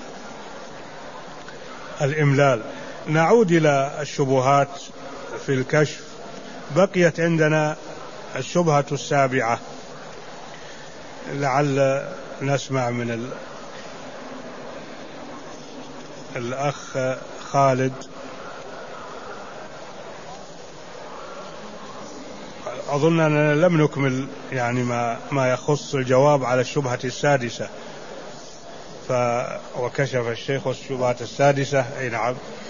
الإملال. نعود إلى الشبهات في الكشف. بقيت عندنا الشبهة السابعة، لعل نسمع من ال... الأخ خالد. أظن أننا لم نكمل يعني ما, ما يخص الجواب على الشبهة السادسة، ف... وكشف الشيخ الشبهة السادسة. أي نعم.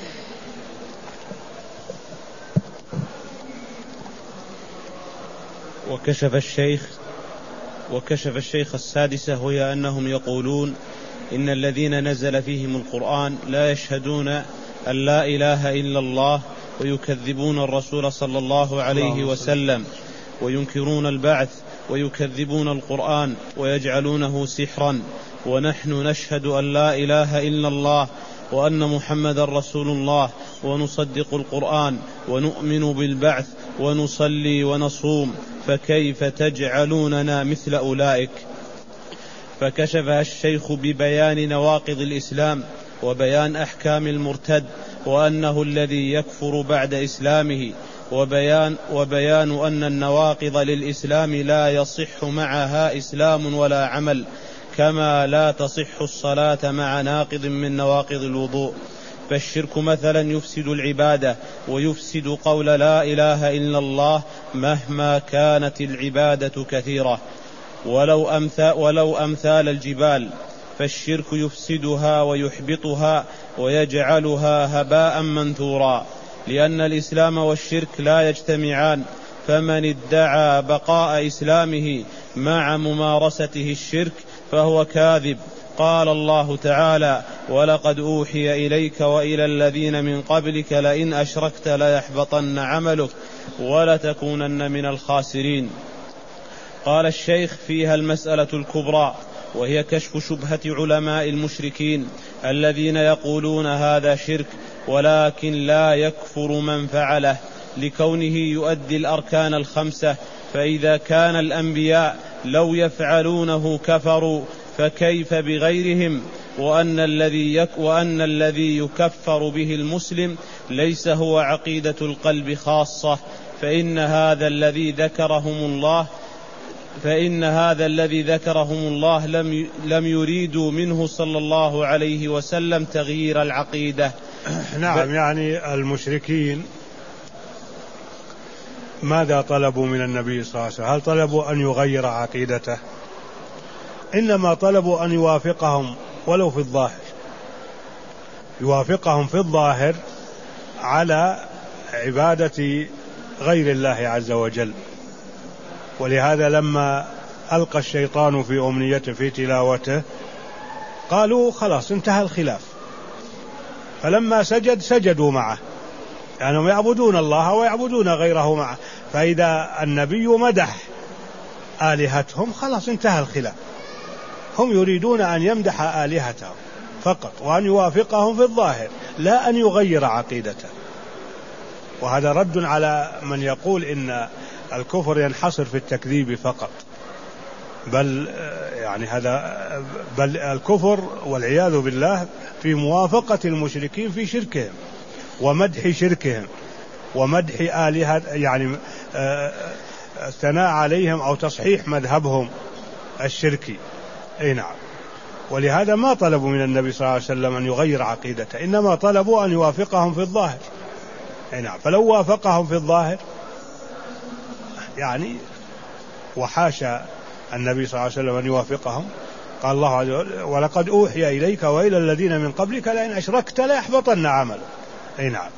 وكشف الشيخ وكشف الشيخ السادسة، وهي أنهم يقولون إن الذين نزل فيهم القرآن لا يشهدون أن لا إله إلا الله، ويكذبون الرسول صلى الله عليه وسلم، وينكرون البعث، ويكذبون القرآن، ويجعلونه سحرا. ونحن نشهد أن لا إله إلا الله وأن محمد رسول الله، ونصدق القرآن، ونؤمن بالبعث، ونصلي ونصوم، فكيف تجعلوننا مثل أولئك؟ فكشفها الشيخ ببيان نواقض الإسلام وبيان أحكام المرتد وأنه الذي يكفر بعد إسلامه، وبيان, وبيان أن النواقض للإسلام لا يصح معها إسلام ولا عمل، كما لا تصح الصلاة مع ناقض من نواقض الوضوء. فالشرك مثلا يفسد العبادة ويفسد قول لا إله إلا الله مهما كانت العبادة كثيرة، ولو أمثال, ولو أمثال الجبال، فالشرك يفسدها ويحبطها ويجعلها هباء منثورا، لأن الإسلام والشرك لا يجتمعان، فمن ادعى بقاء إسلامه مع ممارسته الشرك فهو كاذب. قال الله تعالى: ولقد أوحي إليك وإلى الذين من قبلك لئن أشركت ليحبطن عملك ولتكونن من الخاسرين. قال الشيخ: فيها المسألة الكبرى، وهي كشف شبهة علماء المشركين الذين يقولون هذا شرك ولكن لا يكفر من فعله لكونه يؤدي الأركان الخمسة، فإذا كان الأنبياء لو يفعلونه كفروا فكيف بغيرهم، وأن الذي, يك وأن الذي يكفر به المسلم ليس هو عقيدة القلب خاصة، فإن هذا الذي ذكرهم الله فإن هذا الذي ذكرهم الله لم لم يريدوا منه صلى الله عليه وسلم تغيير العقيدة. نعم، يعني المشركين ماذا طلبوا من النبي صلى الله عليه وسلم؟ هل طلبوا أن يغير عقيدته؟ إنما طلبوا أن يوافقهم ولو في الظاهر، يوافقهم في الظاهر على عبادة غير الله عز وجل. ولهذا لما ألقى الشيطان في أمنيته في تلاوته قالوا خلاص انتهى الخلاف، فلما سجد سجدوا معه، لأنهم يعني يعبدون الله ويعبدون غيره معه، فإذا النبي مدح آلهتهم خلاص انتهى الخلاف. هم يريدون أن يمدح آلهتهم فقط وأن يوافقهم في الظاهر، لا أن يغير عقيدته. وهذا رد على من يقول إن الكفر ينحصر في التكذيب فقط، بل يعني هذا بل الكفر والعياذ بالله في موافقة المشركين في شركهم ومدح شركهم ومدح آلهة، يعني الثناء عليهم أو تصحيح مذهبهم الشركي. أي نعم. ولهذا ما طلبوا من النبي صلى الله عليه وسلم أن يغير عقيدته، إنما طلبوا أن يوافقهم في الظاهر. أي نعم. فلو وافقهم في الظاهر يعني، وحاشا النبي صلى الله عليه وسلم أن يوافقهم، قال الله عز وجل: ولقد أوحي إليك وإلى الذين من قبلك لئن أشركت ليحبطن عملك. أي نعم.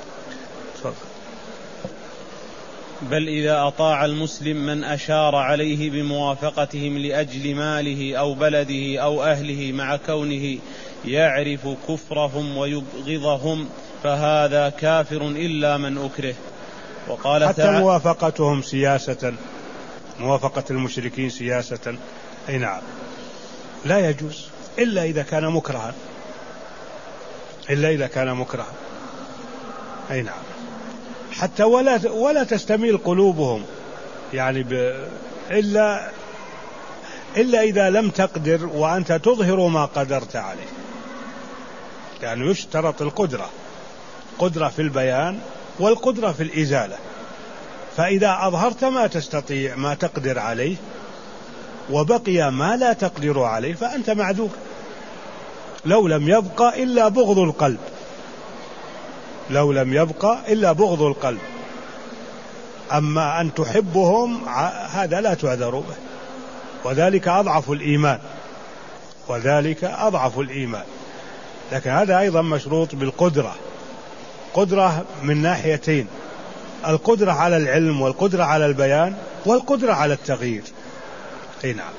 بل إذا أطاع المسلم من أشار عليه بموافقتهم لأجل ماله أو بلده أو أهله مع كونه يعرف كفرهم ويبغضهم فهذا كافر إلا من أكره. وقال حتى تعالى: موافقتهم سياسة، موافقة المشركين سياسة، أي نعم، لا يجوز إلا إذا كان مكرها، إلا إذا كان مكرها. أي نعم. حتى ولا ولا تستميل قلوبهم يعني ب... إلا إلا إذا لم تقدر وأنت تظهر ما قدرت عليه. يعني يشترط القدرة، قدرة في البيان والقدرة في الإزالة. فإذا أظهرت ما تستطيع ما تقدر عليه وبقي ما لا تقدر عليه فأنت معذور. لو لم يبقى إلا بغض القلب، لو لم يبقى إلا بغض القلب. أما أن تحبهم هذا لا تعذر به، وذلك أضعف الإيمان، وذلك أضعف الإيمان. لكن هذا أيضا مشروط بالقدرة، قدرة من ناحيتين: القدرة على العلم والقدرة على البيان والقدرة على التغيير. أي نعم.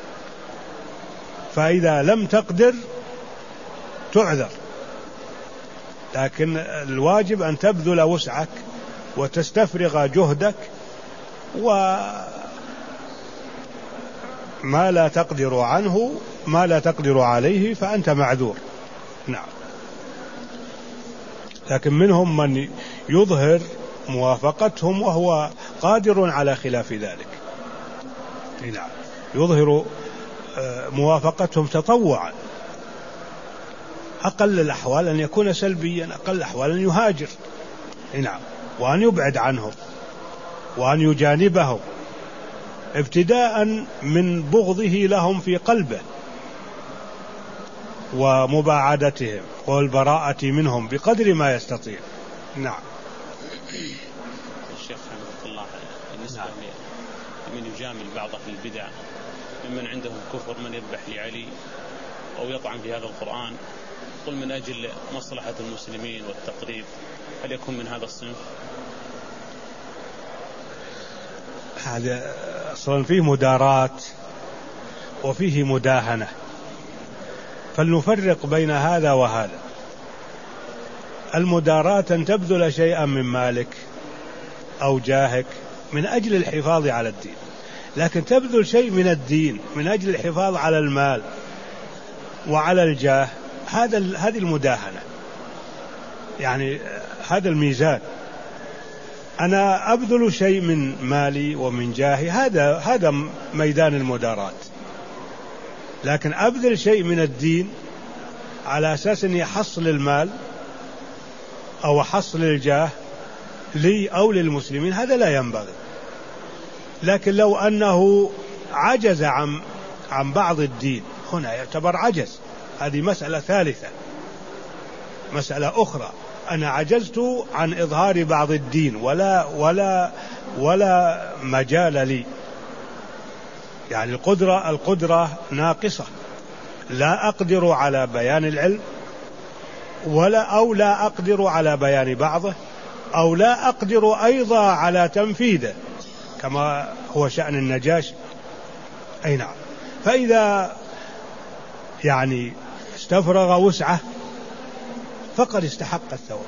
فإذا لم تقدر تعذر، لكن الواجب أن تبذل وسعك وتستفرغ جهدك، وما لا تقدر عنه ما لا تقدر عليه فأنت معذور. نعم. لكن منهم من يظهر موافقتهم وهو قادر على خلاف ذلك. نعم. يظهر موافقتهم تطوعا، أقل الأحوال أن يكون سلبيا، أقل الأحوال أن يهاجر، نعم، وأن يبعد عنهم وأن يجانبهم ابتداء من بغضه لهم في قلبه ومباعدتهم والبراءة منهم بقدر ما يستطيع. نعم. الشيخ حمد الله، بالنسبة نعم. لمن يجامل بعض أهل البدع ممن عندهم كفر، من يذبح لعلي أو يطعن في هذا القرآن، قل من أجل مصلحة المسلمين والتقريب، هل يكون من هذا الصنف؟ هذا أصلا فيه مدارات وفيه مداهنة، فلنفرق بين هذا وهذا. المدارات أن تبذل شيئا من مالك أو جاهك من أجل الحفاظ على الدين، لكن تبذل شيء من الدين من أجل الحفاظ على المال وعلى الجاه، هذا هذه المداهنة، يعني هذا الميزان. أنا أبذل شيء من مالي ومن جاهي، هذا هذا ميدان المدارات، لكن أبذل شيء من الدين على أساس أني أحصل المال أو أحصل الجاه لي أو للمسلمين، هذا لا ينبغي. لكن لو أنه عجز عن عن بعض الدين، هنا يعتبر عجز، هذه مسألة ثالثة، مسألة أخرى. أنا عجزت عن إظهار بعض الدين ولا ولا ولا مجال لي، يعني القدرة القدرة ناقصة، لا أقدر على بيان العلم ولا أو لا أقدر على بيان بعضه، أو لا أقدر أيضا على تنفيذه كما هو شأن النجاشي. أي نعم. فإذا يعني استفرغ وسعه فقد استحق الثواب،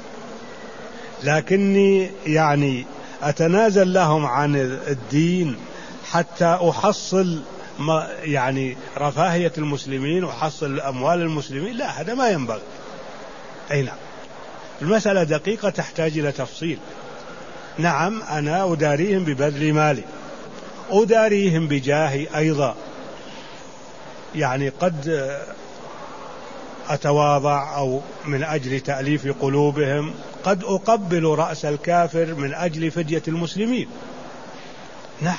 لكني يعني أتنازل لهم عن الدين حتى أحصل ما يعني رفاهية المسلمين وحصل أموال المسلمين، لا، هذا ما ينبغي. أي نعم. المسألة دقيقة تحتاج إلى تفصيل. نعم، أنا أداريهم ببذل مالي، أداريهم بجاهي أيضا، يعني قد أتواضع أو من أجل تأليف قلوبهم، قد أقبل رأس الكافر من أجل فدية المسلمين. نعم،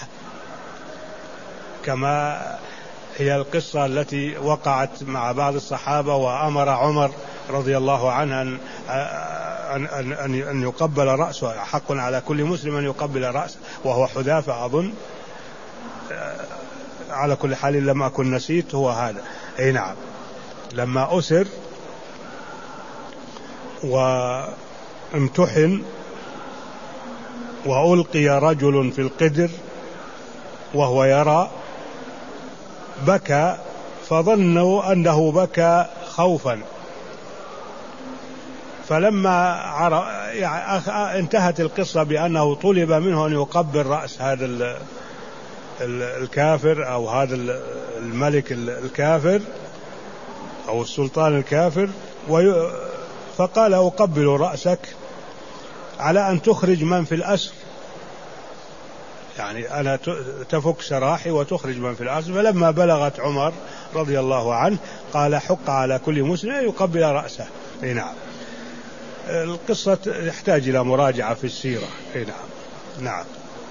كما هي القصة التي وقعت مع بعض الصحابة وأمر عمر رضي الله عنه أن, أن, أن, أن يقبل رأسه، حق على كل مسلم أن يقبل رأسه، وهو حذافة أظن، على كل حال لما أكن نسيت هو هذا. أي نعم. لما أسر وامتحن وألقي رجل في القدر وهو يرى، بكى، فظنوا أنه بكى خوفا، فلما يعني انتهت القصة بأنه طلب منه أن يقبل رأس هذا الكافر أو هذا الملك الكافر أو السلطان الكافر، فقال أقبل رأسك على أن تخرج من في الأسر، يعني أنا تفك سراحي وتخرج من في الأسر. فلما بلغت عمر رضي الله عنه قال حق على كل مسلم أن يقبل رأسه. أي نعم. القصة تحتاج إلى مراجعة في السيرة. أي نعم. نعم.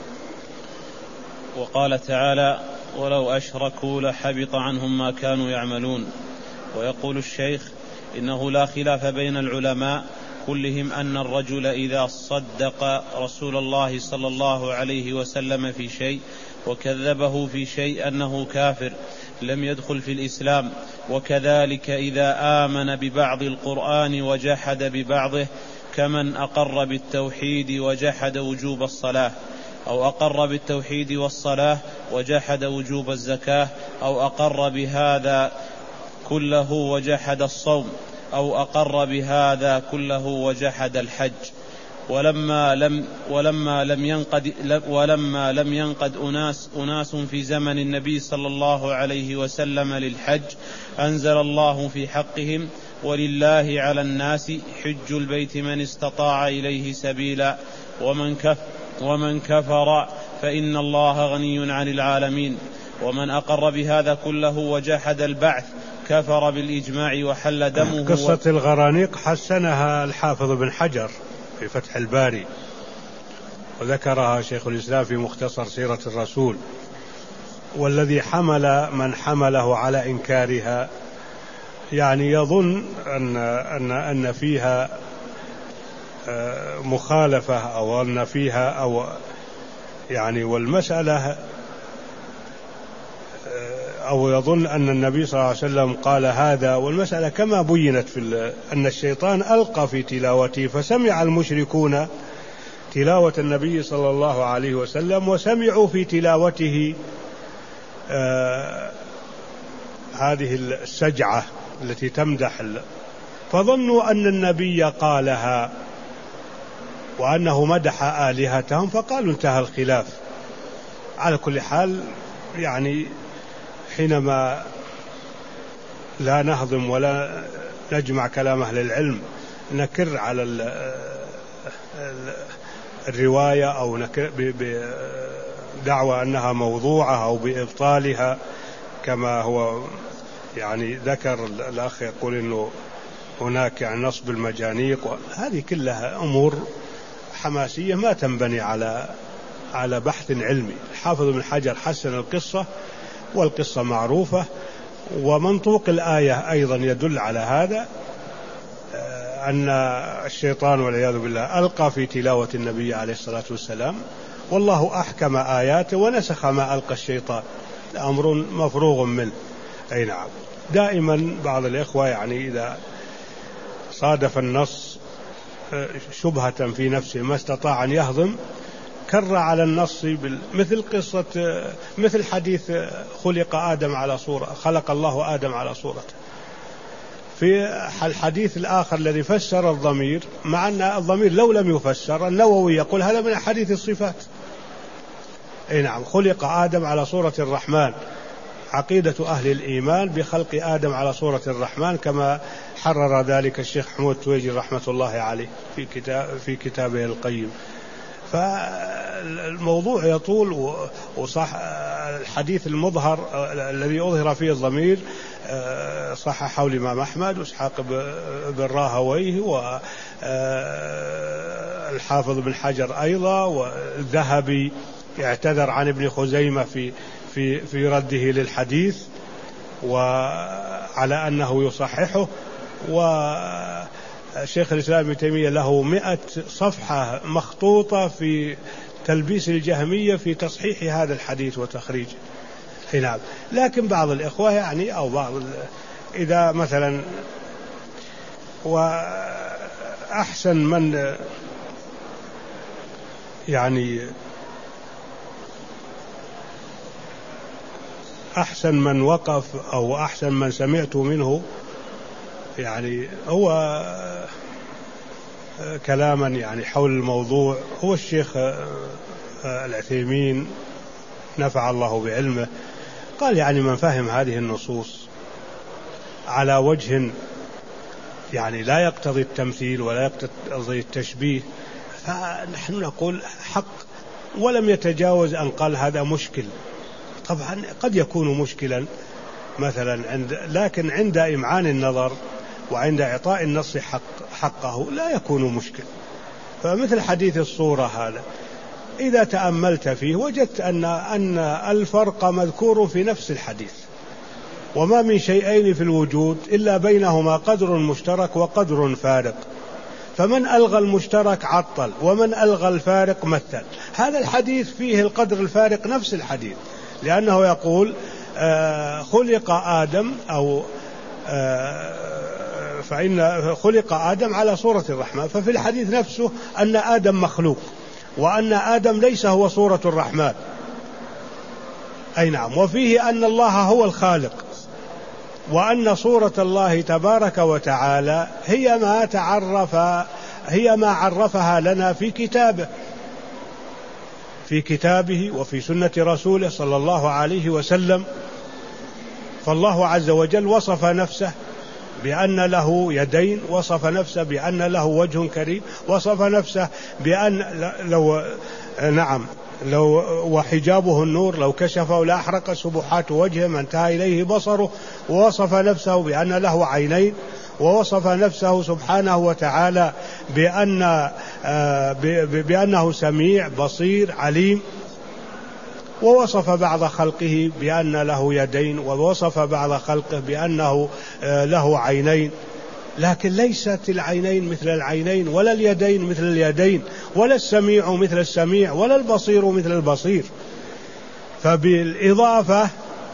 وقال تعالى ولو أشركوا لحبط عنهم ما كانوا يعملون. ويقول الشيخ إنه لا خلاف بين العلماء كلهم أن الرجل إذا صدق رسول الله صلى الله عليه وسلم في شيء وكذبه في شيء أنه كافر لم يدخل في الإسلام، وكذلك إذا آمن ببعض القرآن وجحد ببعضه، كمن أقر بالتوحيد وجحد وجوب الصلاة، أو أقر بالتوحيد والصلاة وجحد وجوب الزكاة، أو أقر بهذا كله وجحد الصوم، أو أقر بهذا كله وجحد الحج. ولما لم ولما لم ينقد ولما لم ينقد أناس أناس في زمن النبي صلى الله عليه وسلم للحج، أنزل الله في حقهم ولله على الناس حج البيت من استطاع إليه سبيلا، ومن كفر ومن كفر فإن الله غني عن العالمين. ومن أقر بهذا كله وجحد البعث كفر بالإجماع وحل دمه. قصة الغرانيق حسنها الحافظ بن حجر في فتح الباري، وذكرها شيخ الإسلام في مختصر سيرة الرسول. والذي حمل من حمله على إنكارها يعني يظن أن, أن, أن فيها مخالفة أو أن فيها أو يعني والمسألة أو يظن أن النبي صلى الله عليه وسلم قال هذا، والمسألة كما بينت في أن الشيطان ألقى في تلاوته فسمع المشركون تلاوة النبي صلى الله عليه وسلم وسمعوا في تلاوته آه هذه السجعة التي تمدح، فظنوا أن النبي قالها وأنه مدح آلهتهم فقالوا انتهى الخلاف. على كل حال يعني حينما لا نهضم ولا نجمع كلام أهل العلم نكر على الرواية أو نكر بدعوى أنها موضوعة أو بإبطالها كما هو يعني ذكر الأخ يقول إنه هناك يعني نصب المجانيق، هذه كلها أمور حماسية ما تنبني على على بحث علمي. الحافظ بن حجر حسن القصة والقصة معروفة، ومنطوق الآية أيضا يدل على هذا، أن الشيطان والعياذ بالله ألقى في تلاوة النبي عليه الصلاة والسلام، والله أحكم آياته ونسخ ما ألقى الشيطان، أمر مفروغ منه. أي نعم. دائما بعض الإخوة يعني إذا صادف النص شبهة في نفسه ما استطاع أن يهضم كر على النص مثل قصة مثل حديث خلق آدم على صورة خلق الله آدم على صورته. في الحديث الآخر الذي فسر الضمير، مع أن الضمير لو لم يفسر النووي يقول هذا من حديث الصفات. أي نعم. خلق آدم على صورة الرحمن، عقيدة أهل الإيمان بخلق آدم على صورة الرحمن كما حرر ذلك الشيخ حمود تويجي رحمة الله عليه في كتاب في كتابه القيم. فالموضوع يطول، وصح الحديث المظهر الذي أظهر فيه الضمير صححه الإمام أحمد وإسحاق بن راهويه والحافظ بن حجر أيضا، والذهبي اعتذر عن ابن خزيمة في في في رده للحديث وعلى أنه يصححه. وشيخ الإسلام ابن تيمية له مئة صفحة مخطوطة في تلبيس الجهمية في تصحيح هذا الحديث وتخريجه. نعم. لكن بعض الإخوة يعني أو بعض إذا مثلا وأحسن من يعني أحسن من وقف أو أحسن من سمعت منه يعني هو كلاما يعني حول الموضوع هو الشيخ العثيمين نفع الله بعلمه. قال يعني من فهم هذه النصوص على وجه يعني لا يقتضي التمثيل ولا يقتضي التشبيه فنحن نقول حق، ولم يتجاوز أن قال هذا مشكل. طبعا قد يكون مشكلا مثلا عند، لكن عند إمعان النظر وعند إعطاء النص حق حقه لا يكون مشكل. فمثل حديث الصورة هذا إذا تأملت فيه وجدت أن أن الفرق مذكور في نفس الحديث، وما من شيئين في الوجود إلا بينهما قدر مشترك وقدر فارق، فمن ألغى المشترك عطل ومن ألغى الفارق مثل. هذا الحديث فيه القدر الفارق نفس الحديث، لأنه يقول آه خلق آدم أو آه فإن خلق آدم على صورة الرحمن، ففي الحديث نفسه أن آدم مخلوق وأن آدم ليس هو صورة الرحمن. أي نعم. وفيه أن الله هو الخالق، وأن صورة الله تبارك وتعالى هي ما تعرف هي ما عرفها لنا في كتابه في كتابه وفي سنة رسوله صلى الله عليه وسلم. فالله عز وجل وصف نفسه بأن له يدين، وصف نفسه بأن له وجه كريم، وصف نفسه بأن لو نعم لو وحجابه النور لو كشفه لأحرق سبحات وجهه ما انتهى إليه بصره. ووصف نفسه بأن له عينين، ووصف نفسه سبحانه وتعالى بأن بأنه سميع بصير عليم. ووصف بعض خلقه بأن له يدين، ووصف بعض خلقه بأنه له عينين، لكن ليست العينين مثل العينين، ولا اليدين مثل اليدين، ولا السميع مثل السميع، ولا البصير مثل البصير. فبالإضافة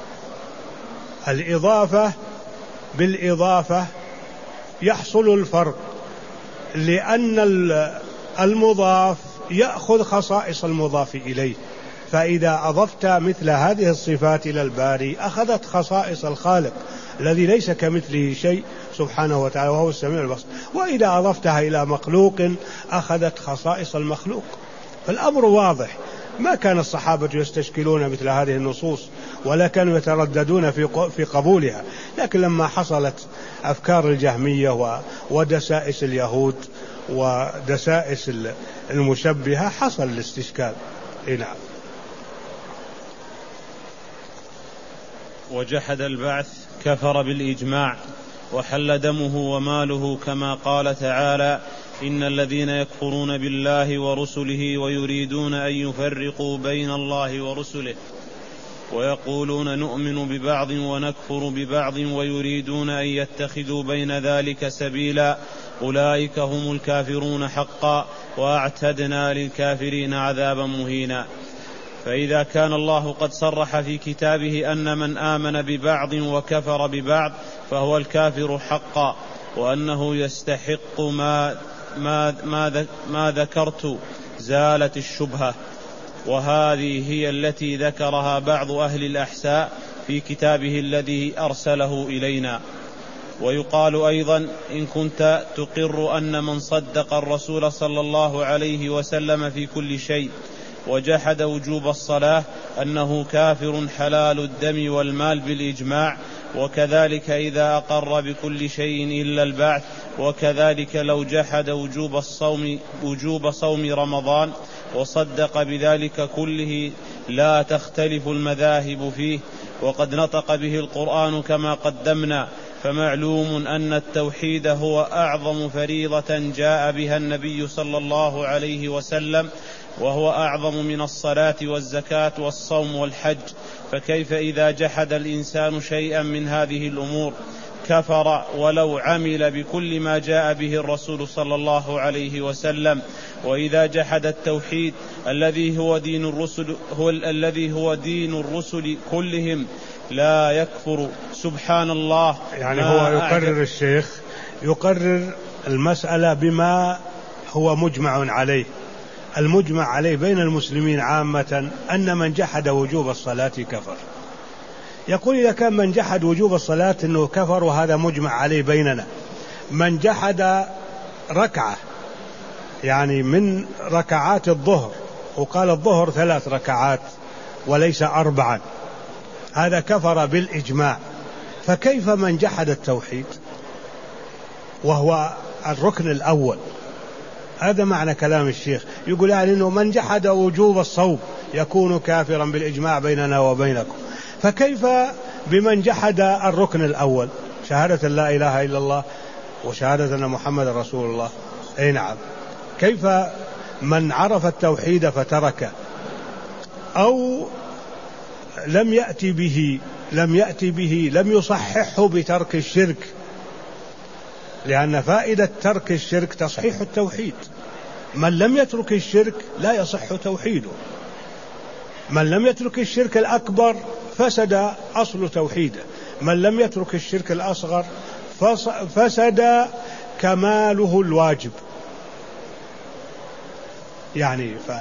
الإضافة بالإضافة يحصل الفرق، لأن المضاف يأخذ خصائص المضاف إليه، فإذا أضفت مثل هذه الصفات إلى الباري أخذت خصائص الخالق الذي ليس كمثله شيء سبحانه وتعالى وهو السميع البصير، وإذا أضفتها إلى مخلوق أخذت خصائص المخلوق. فالأمر واضح، ما كان الصحابة يستشكلون مثل هذه النصوص ولا كانوا يترددون في قبولها، لكن لما حصلت أفكار الجهمية ودسائس اليهود ودسائس المشبهة حصل الاستشكال. نعم. وجحد البعث كفر بالإجماع وحل دمه وماله، كما قال تعالى: إن الذين يكفرون بالله ورسله ويريدون أن يفرقوا بين الله ورسله ويقولون نؤمن ببعض ونكفر ببعض ويريدون أن يتخذوا بين ذلك سبيلا أولئك هم الكافرون حقا وأعتدنا للكافرين عذابا مهينا. فإذا كان الله قد صرح في كتابه أن من آمن ببعض وكفر ببعض فهو الكافر حقا، وأنه يستحق ما, ما, ما, ما ذكرت زالت الشبهة، وهذه هي التي ذكرها بعض أهل الأحساء في كتابه الذي أرسله إلينا. ويقال أيضا: إن كنت تقر أن من صدق الرسول صلى الله عليه وسلم في كل شيء وجحد وجوب الصلاة أنه كافر حلال الدم والمال بالإجماع، وكذلك إذا أقر بكل شيء إلا البعث، وكذلك لو جحد وجوب الصوم وجوب صوم رمضان وصدق بذلك كله لا تختلف المذاهب فيه، وقد نطق به القرآن كما قدمنا. فمعلوم أن التوحيد هو أعظم فريضة جاء بها النبي صلى الله عليه وسلم، وهو أعظم من الصلاة والزكاة والصوم والحج. فكيف إذا جحد الإنسان شيئا من هذه الأمور كفر ولو عمل بكل ما جاء به الرسول صلى الله عليه وسلم؟ وإذا جحد التوحيد الذي هو دين الرسل هو الذي هو دين الرسل كلهم لا يكفر. سبحان الله. يعني هو يقرر الشيخ يقرر المسألة بما هو مجمع عليه، المجمع عليه بين المسلمين عامة أن من جحد وجوب الصلاة كفر. يقول إذا كان من جحد وجوب الصلاة أنه كفر، وهذا مجمع عليه بيننا. من جحد ركعة يعني من ركعات الظهر، وقال الظهر ثلاث ركعات وليس أربعا، هذا كفر بالإجماع. فكيف من جحد التوحيد وهو الركن الأول؟ هذا معنى كلام الشيخ. يقول يعني أنه من جحد وجوب الصوم يكون كافرا بالإجماع بيننا وبينكم، فكيف بمن جحد الركن الأول شهادة لا إله إلا الله وشهادة أن محمد رسول الله؟ أي نعم. كيف من عرف التوحيد فتركه أو لم يأتي به لم يأتي به لم يصححه بترك الشرك، لأن فائدة ترك الشرك تصحيح التوحيد. من لم يترك الشرك لا يصح توحيده. من لم يترك الشرك الأكبر فسد أصل توحيده، من لم يترك الشرك الأصغر فسد كماله الواجب. يعني ف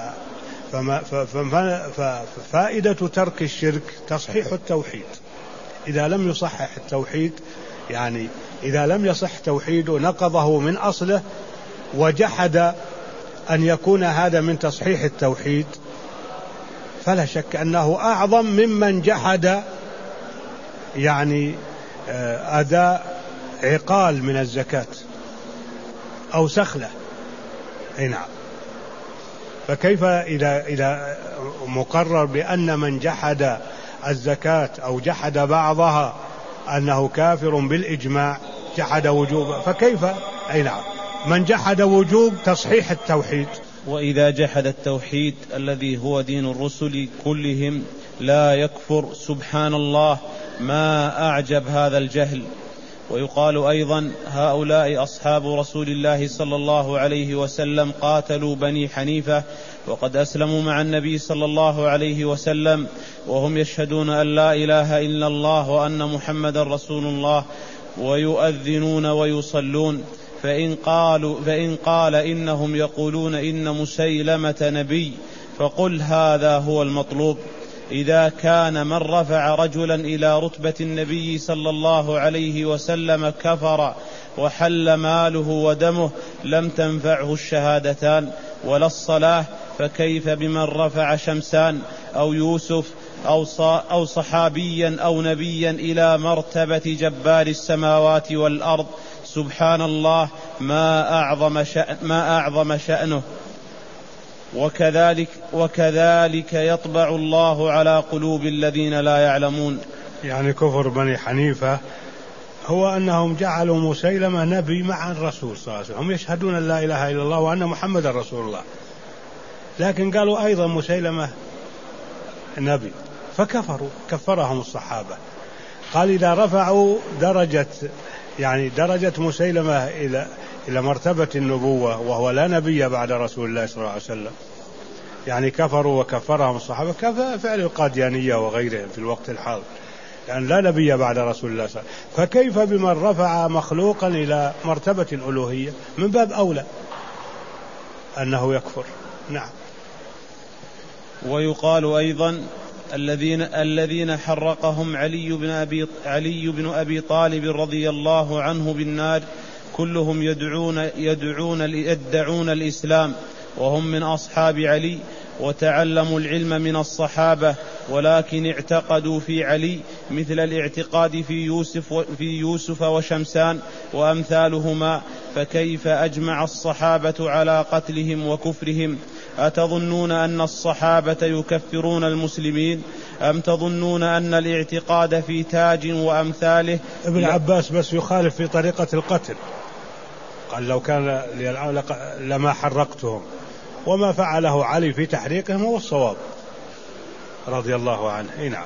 ففائدة ترك الشرك تصحيح التوحيد. إذا لم يصحح التوحيد، يعني إذا لم يصح توحيده نقضه من أصله، وجحد أن يكون هذا من تصحيح التوحيد، فلا شك أنه أعظم ممن جحد يعني أداء عقال من الزكاة أو سخلة. أي نعم. فكيف إذا إذا مقرر بأن من جحد الزكاة أو جحد بعضها أنه كافر بالإجماع، جحد وجوب، فكيف أي نعم من جحد وجوب تصحيح التوحيد. وإذا جحد التوحيد الذي هو دين الرسل كلهم لا يكفر. سبحان الله، ما أعجب هذا الجهل. ويقال أيضا هؤلاء أصحاب رسول الله صلى الله عليه وسلم قاتلوا بني حنيفة وقد أسلموا مع النبي صلى الله عليه وسلم وهم يشهدون أن لا إله إلا الله وأن محمد رسول الله ويؤذنون ويصلون، فإن قالوا فإن قال إنهم يقولون إن مسيلمة نبي فقل هذا هو المطلوب. إذا كان من رفع رجلا إلى رتبة النبي صلى الله عليه وسلم كفر وحل ماله ودمه لم تنفعه الشهادتان ولا الصلاة، فكيف بمن رفع شمسان أو يوسف أو صحابيا أو نبيا إلى مرتبة جبار السماوات والأرض؟ سبحان الله، ما أعظم شأن ما أعظم شأنه. وكذلك وكذلك يطبع الله على قلوب الذين لا يعلمون. يعني كفر بني حنيفة هو أنهم جعلوا مسيلمة نبي مع الرسول صلى الله عليه وسلم، هم يشهدون أن لا إله إلا الله وأن محمد رسول الله، لكن قالوا أيضا مسيلمة نبي فكفروا، كفرهم الصحابة. قال إذا رفعوا درجة يعني درجة مسيلمة إلى إلى مرتبة النبوة وهو لا نبي بعد رسول الله صلى الله عليه وسلم، يعني كفروا وكفرهم الصحابة كفعل القاديانية وغيرهم في الوقت الحاضر، لأن لا نبي بعد رسول الله صلى الله عليه وسلم. فكيف بمن رفع مخلوقا إلى مرتبة الألوهية؟ من باب أولى أنه يكفر. نعم. ويقال أيضا الذين الذين حرقهم علي بن أبي علي بن أبي طالب رضي الله عنه بالنار كلهم يدعون يدعون يدعون الإسلام وهم من أصحاب علي وتعلموا العلم من الصحابة، ولكن اعتقدوا في علي مثل الاعتقاد في يوسف في يوسف وشمسان وأمثالهما، فكيف أجمع الصحابة على قتلهم وكفرهم؟ أتظنون أن الصحابة يكفرون المسلمين أم تظنون أن الاعتقاد في تاج وأمثاله؟ ابن عباس بس يخالف في طريقة القتل، قال لو كان لما حرقتهم، وما فعله علي في تحريقهم هو الصواب رضي الله عنه. نعم.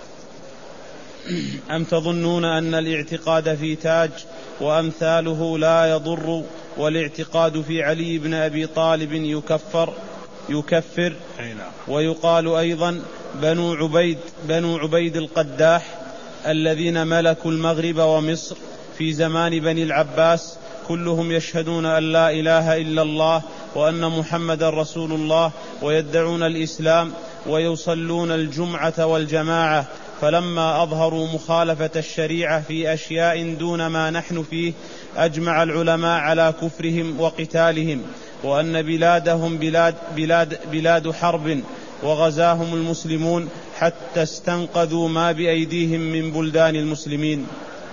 أم تظنون أن الاعتقاد في تاج وأمثاله لا يضر والاعتقاد في علي بن أبي طالب يكفر يكفر ويقال أيضا بنو عبيد بنو عبيد القداح الذين ملكوا المغرب ومصر في زمان بني العباس كلهم يشهدون أن لا إله إلا الله وأن محمد رسول الله ويدعون الإسلام ويصلون الجمعة والجماعة، فلما أظهروا مخالفة الشريعة في أشياء دون ما نحن فيه أجمع العلماء على كفرهم وقتالهم، وأن بلادهم بلاد, بلاد, بلاد حرب وغزاهم المسلمون حتى استنقذوا ما بأيديهم من بلدان المسلمين.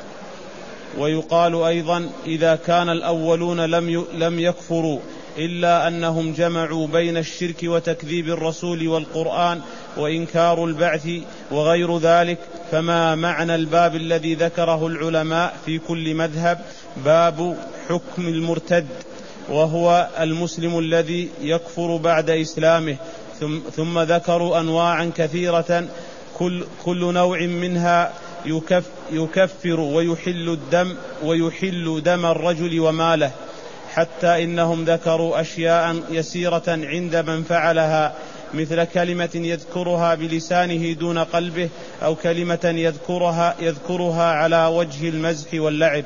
ويقال أيضا إذا كان الأولون لم لم يكفروا إلا أنهم جمعوا بين الشرك وتكذيب الرسول والقرآن وإنكار البعث وغير ذلك، فما معنى الباب الذي ذكره العلماء في كل مذهب باب حكم المرتد، وهو المسلم الذي يكفر بعد إسلامه، ثم, ثم ذكروا أنواعا كثيرة كل, كل نوع منها يكف يكفر ويحل الدم ويحل دم الرجل وماله، حتى إنهم ذكروا أشياء يسيرة عند من فعلها مثل كلمة يذكرها بلسانه دون قلبه أو كلمة يذكرها, يذكرها على وجه المزح واللعب.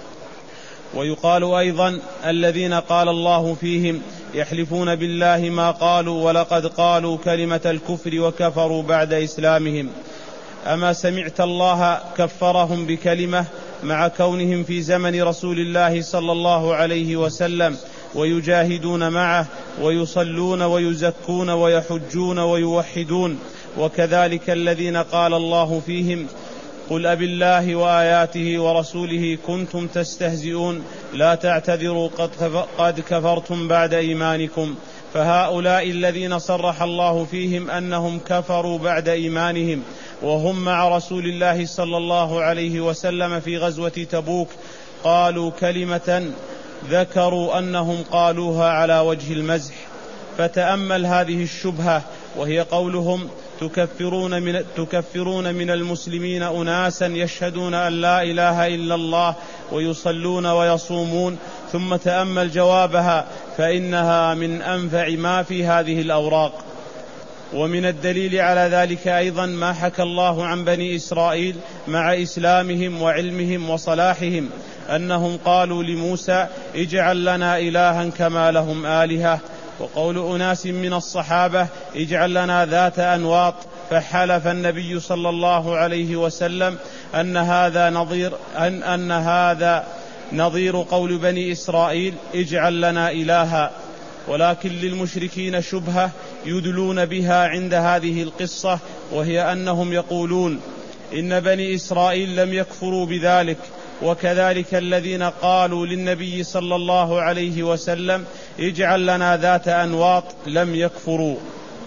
ويقال أيضا الذين قال الله فيهم يحلفون بالله ما قالوا ولقد قالوا كلمة الكفر وكفروا بعد إسلامهم. أما سمعت الله كفرهم بكلمة مع كونهم في زمن رسول الله صلى الله عليه وسلم ويجاهدون معه ويصلون ويزكون ويحجون ويوحدون، وكذلك الذين قال الله فيهم قل أبالله وآياته ورسوله كنتم تستهزئون لا تعتذروا قد كفرتم بعد إيمانكم. فهؤلاء الذين صرح الله فيهم أنهم كفروا بعد إيمانهم وهم مع رسول الله صلى الله عليه وسلم في غزوة تبوك قالوا كلمة ذكروا أنهم قالوها على وجه المزح. فتأمل هذه الشبهة وهي قولهم تكفرون من, تكفرون من المسلمين أناسا يشهدون أن لا إله إلا الله ويصلون ويصومون، ثم تأمل جوابها فإنها من أنفع ما في هذه الأوراق. ومن الدليل على ذلك أيضا ما حكى الله عن بني إسرائيل مع إسلامهم وعلمهم وصلاحهم أنهم قالوا لموسى اجعل لنا إلها كما لهم آلهة، وقول أناس من الصحابة اجعل لنا ذات أنواط، فحلف النبي صلى الله عليه وسلم أن هذا نظير أن, أن هذا نظير قول بني إسرائيل اجعل لنا إلها. ولكن للمشركين شبهة يدلون بها عند هذه القصة، وهي أنهم يقولون إن بني إسرائيل لم يكفروا بذلك، وكذلك الذين قالوا للنبي صلى الله عليه وسلم اجعل لنا ذات أنواط لم يكفروا.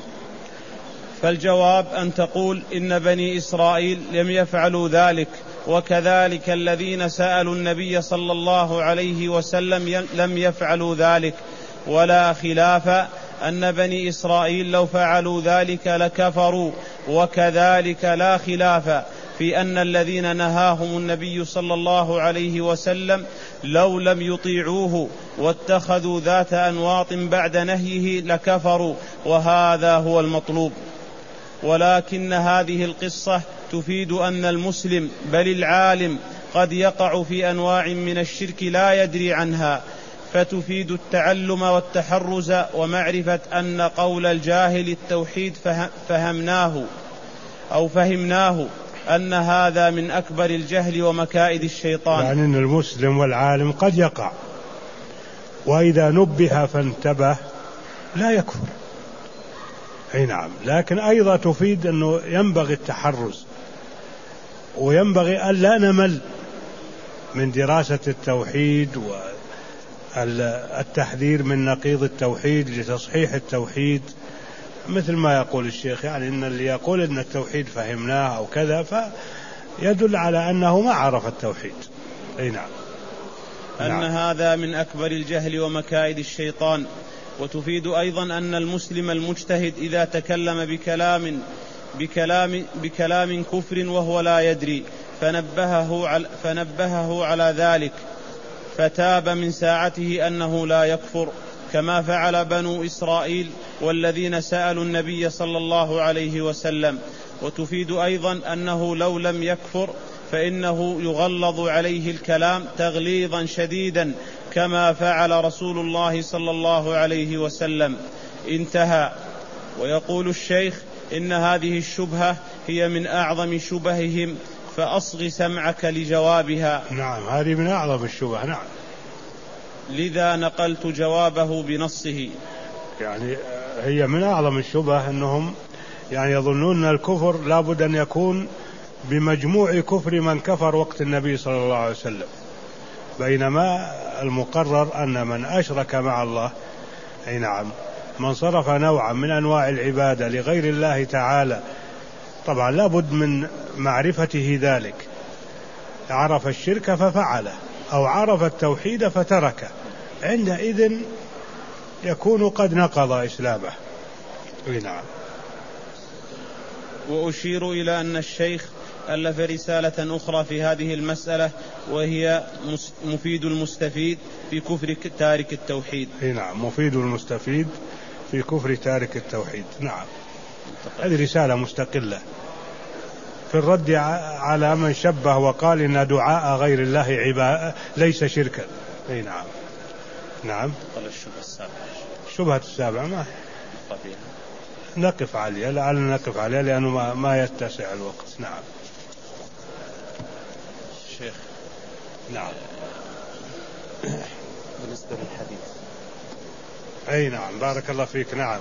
فالجواب أن تقول إن بني إسرائيل لم يفعلوا ذلك، وكذلك الذين سألوا النبي صلى الله عليه وسلم لم يفعلوا ذلك، ولا خلاف أن بني إسرائيل لو فعلوا ذلك لكفروا، وكذلك لا خلاف في أن الذين نهاهم النبي صلى الله عليه وسلم لو لم يطيعوه واتخذوا ذات أنواط بعد نهيه لكفروا، وهذا هو المطلوب. ولكن هذه القصة تفيد أن المسلم بل العالم قد يقع في أنواع من الشرك لا يدري عنها، فتفيد التعلم والتحرز ومعرفة أن قول الجاهل التوحيد فهمناه أو فهمناه أن هذا من أكبر الجهل ومكائد الشيطان. يعني أن المسلم والعالم قد يقع، وإذا نبه فانتبه لا يكفر. أي نعم، لكن أيضا تفيد أنه ينبغي التحرز، وينبغي ألا نمل من دراسة التوحيد والتحذير من نقيض التوحيد لتصحيح التوحيد، مثل ما يقول الشيخ، يعني إن اللي يقول إن التوحيد فهمناه أو كذا فيدل على أنه ما عرف التوحيد. أي نعم. أن نعم. هذا من أكبر الجهل ومكائد الشيطان. وتفيد أيضا أن المسلم المجتهد إذا تكلم بكلام بكلام بكلام كفر وهو لا يدري فنبهه على, فنبهه على ذلك فتاب من ساعته أنه لا يكفر، كما فعل بنو إسرائيل والذين سألوا النبي صلى الله عليه وسلم. وتفيد أيضا أنه لو لم يكفر فإنه يغلظ عليه الكلام تغليظا شديدا كما فعل رسول الله صلى الله عليه وسلم. انتهى. ويقول الشيخ إن هذه الشبهة هي من أعظم شبههم، فأصغ سمعك لجوابها. نعم، هذه من أعظم الشبه. نعم، لذا نقلت جوابه بنصه. يعني هي من أعظم الشبه أنهم يعني يظنون أن الكفر لابد أن يكون بمجموع كفر من كفر وقت النبي صلى الله عليه وسلم، بينما المقرر أن من أشرك مع الله، أي نعم، من صرف نوعا من أنواع العبادة لغير الله تعالى، طبعا لابد من معرفته ذلك، عرف الشرك ففعله أو عرف التوحيد فتركه، عندئذ يكون قد نقض إسلامه. نعم. وأشير إلى أن الشيخ ألف رسالة أخرى في هذه المسألة، وهي مفيد المستفيد في كفر تارك التوحيد. نعم، مفيد المستفيد في كفر تارك التوحيد. نعم، هذه رسالة مستقلة في الرد على من شبه وقال إن دعاء غير الله عبادة ليس شركا. أي نعم. نعم. الشبهة السابعة. الشبهة السابعة ما نقف عليها، لعلنا نقف عليها لأنه ما, ما يتسع الوقت. نعم. شيخ. نعم. بالنسبة للحديث. أي نعم، بارك الله فيك. نعم.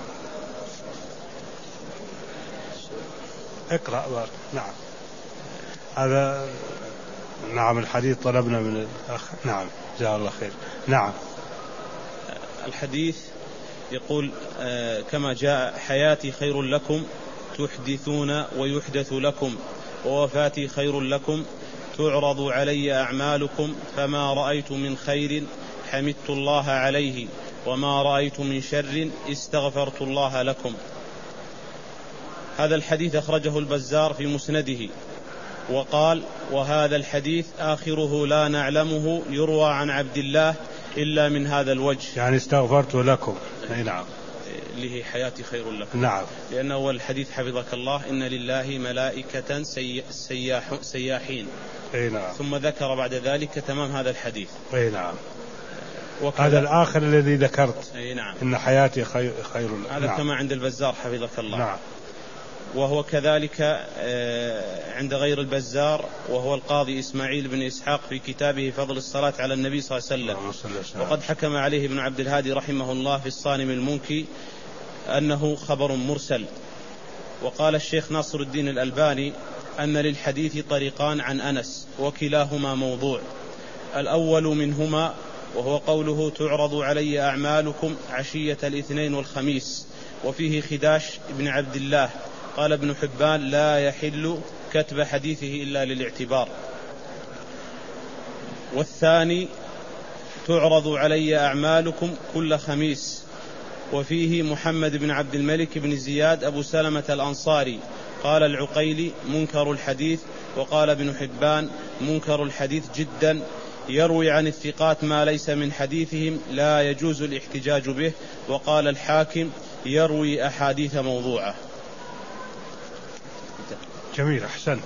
اقرأ بارك. نعم. هذا نعم الحديث طلبنا من الأخ. نعم، جزاه الله خير. نعم. الحديث يقول آه كما جاء: حياتي خير لكم تحدثون ويحدث لكم، ووفاتي خير لكم تعرض علي أعمالكم، فما رأيت من خير حمدت الله عليه، وما رأيت من شر استغفرت الله لكم. هذا الحديث أخرجه البزار في مسنده، وقال: وهذا الحديث آخره لا نعلمه يروى عن عبد الله إلا من هذا الوجه، يعني استغفرت لكم. أي نعم، اللي هي حياتي خير لكم. نعم. لأن أول الحديث حفظك الله: إن لله ملائكة سي... سياح... سياحين. أي نعم. ثم ذكر بعد ذلك تمام هذا الحديث. أي نعم. هذا الآخر الذي ذكرت. أي نعم. إن حياتي خير, خير لكم. هذا نعم. كما عند البزار حفظك الله. نعم. وهو كذلك عند غير البزار، وهو القاضي إسماعيل بن إسحاق في كتابه فضل الصلاة على النبي صلى الله عليه وسلم. وقد حكم عليه ابن عبد الهادي رحمه الله في الصارم المنكي أنه خبر مرسل. وقال الشيخ ناصر الدين الألباني أن للحديث طريقان عن أنس وكلاهما موضوع. الأول منهما وهو قوله: تعرض علي أعمالكم عشية الاثنين والخميس، وفيه خداش بن عبد الله. قال ابن حبان: لا يحل كتب حديثه إلا للاعتبار. والثاني: تعرض علي أعمالكم كل خميس، وفيه محمد بن عبد الملك بن زياد أبو سلمة الأنصاري. قال العقيلي: منكر الحديث. وقال ابن حبان: منكر الحديث جدا، يروي عن الثقات ما ليس من حديثهم، لا يجوز الاحتجاج به. وقال الحاكم: يروي أحاديث موضوعة. جميل، أحسنت.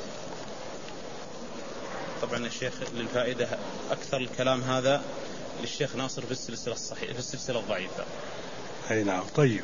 طبعا الشيخ للفائدة أكثر الكلام هذا للشيخ ناصر في السلسلة الصحيحة، في السلسلة الضعيفة. أي نعم. طيب،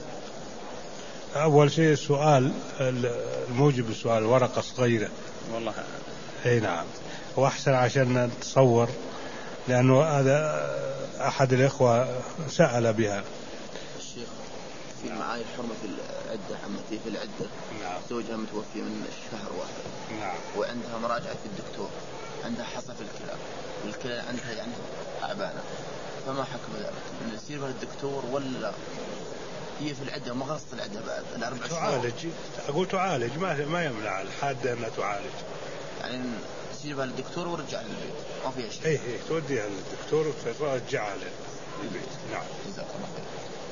أول شيء السؤال الموجب السؤال ورقة صغيرة والله. أي نعم، وأحسن عشان نتصور، لأنه هذا أحد الإخوة سأل بها. الشيخ في معاي حرمة العدة، حمتي في العدة. نعم. زوجها متوفي من شهر واحد. نعم. وعندها مراجعة في الدكتور، عندها حصى في الكلى، والكلى عندها يعني تعبانة، فما حكم ذلك؟ إن يصير من الدكتور ولا هي في العدة وما خلصت العدة بعد الأربع شهور؟ تعالج، أقول تعالج، ما ما يمنع الحادة أنها تعالج. يعني يصيرها للدكتور ورجع للبيت، ما فيها شيء. إيه إيه، توديها للدكتور وترجعها للبيت. نعم. جزاك الله خير.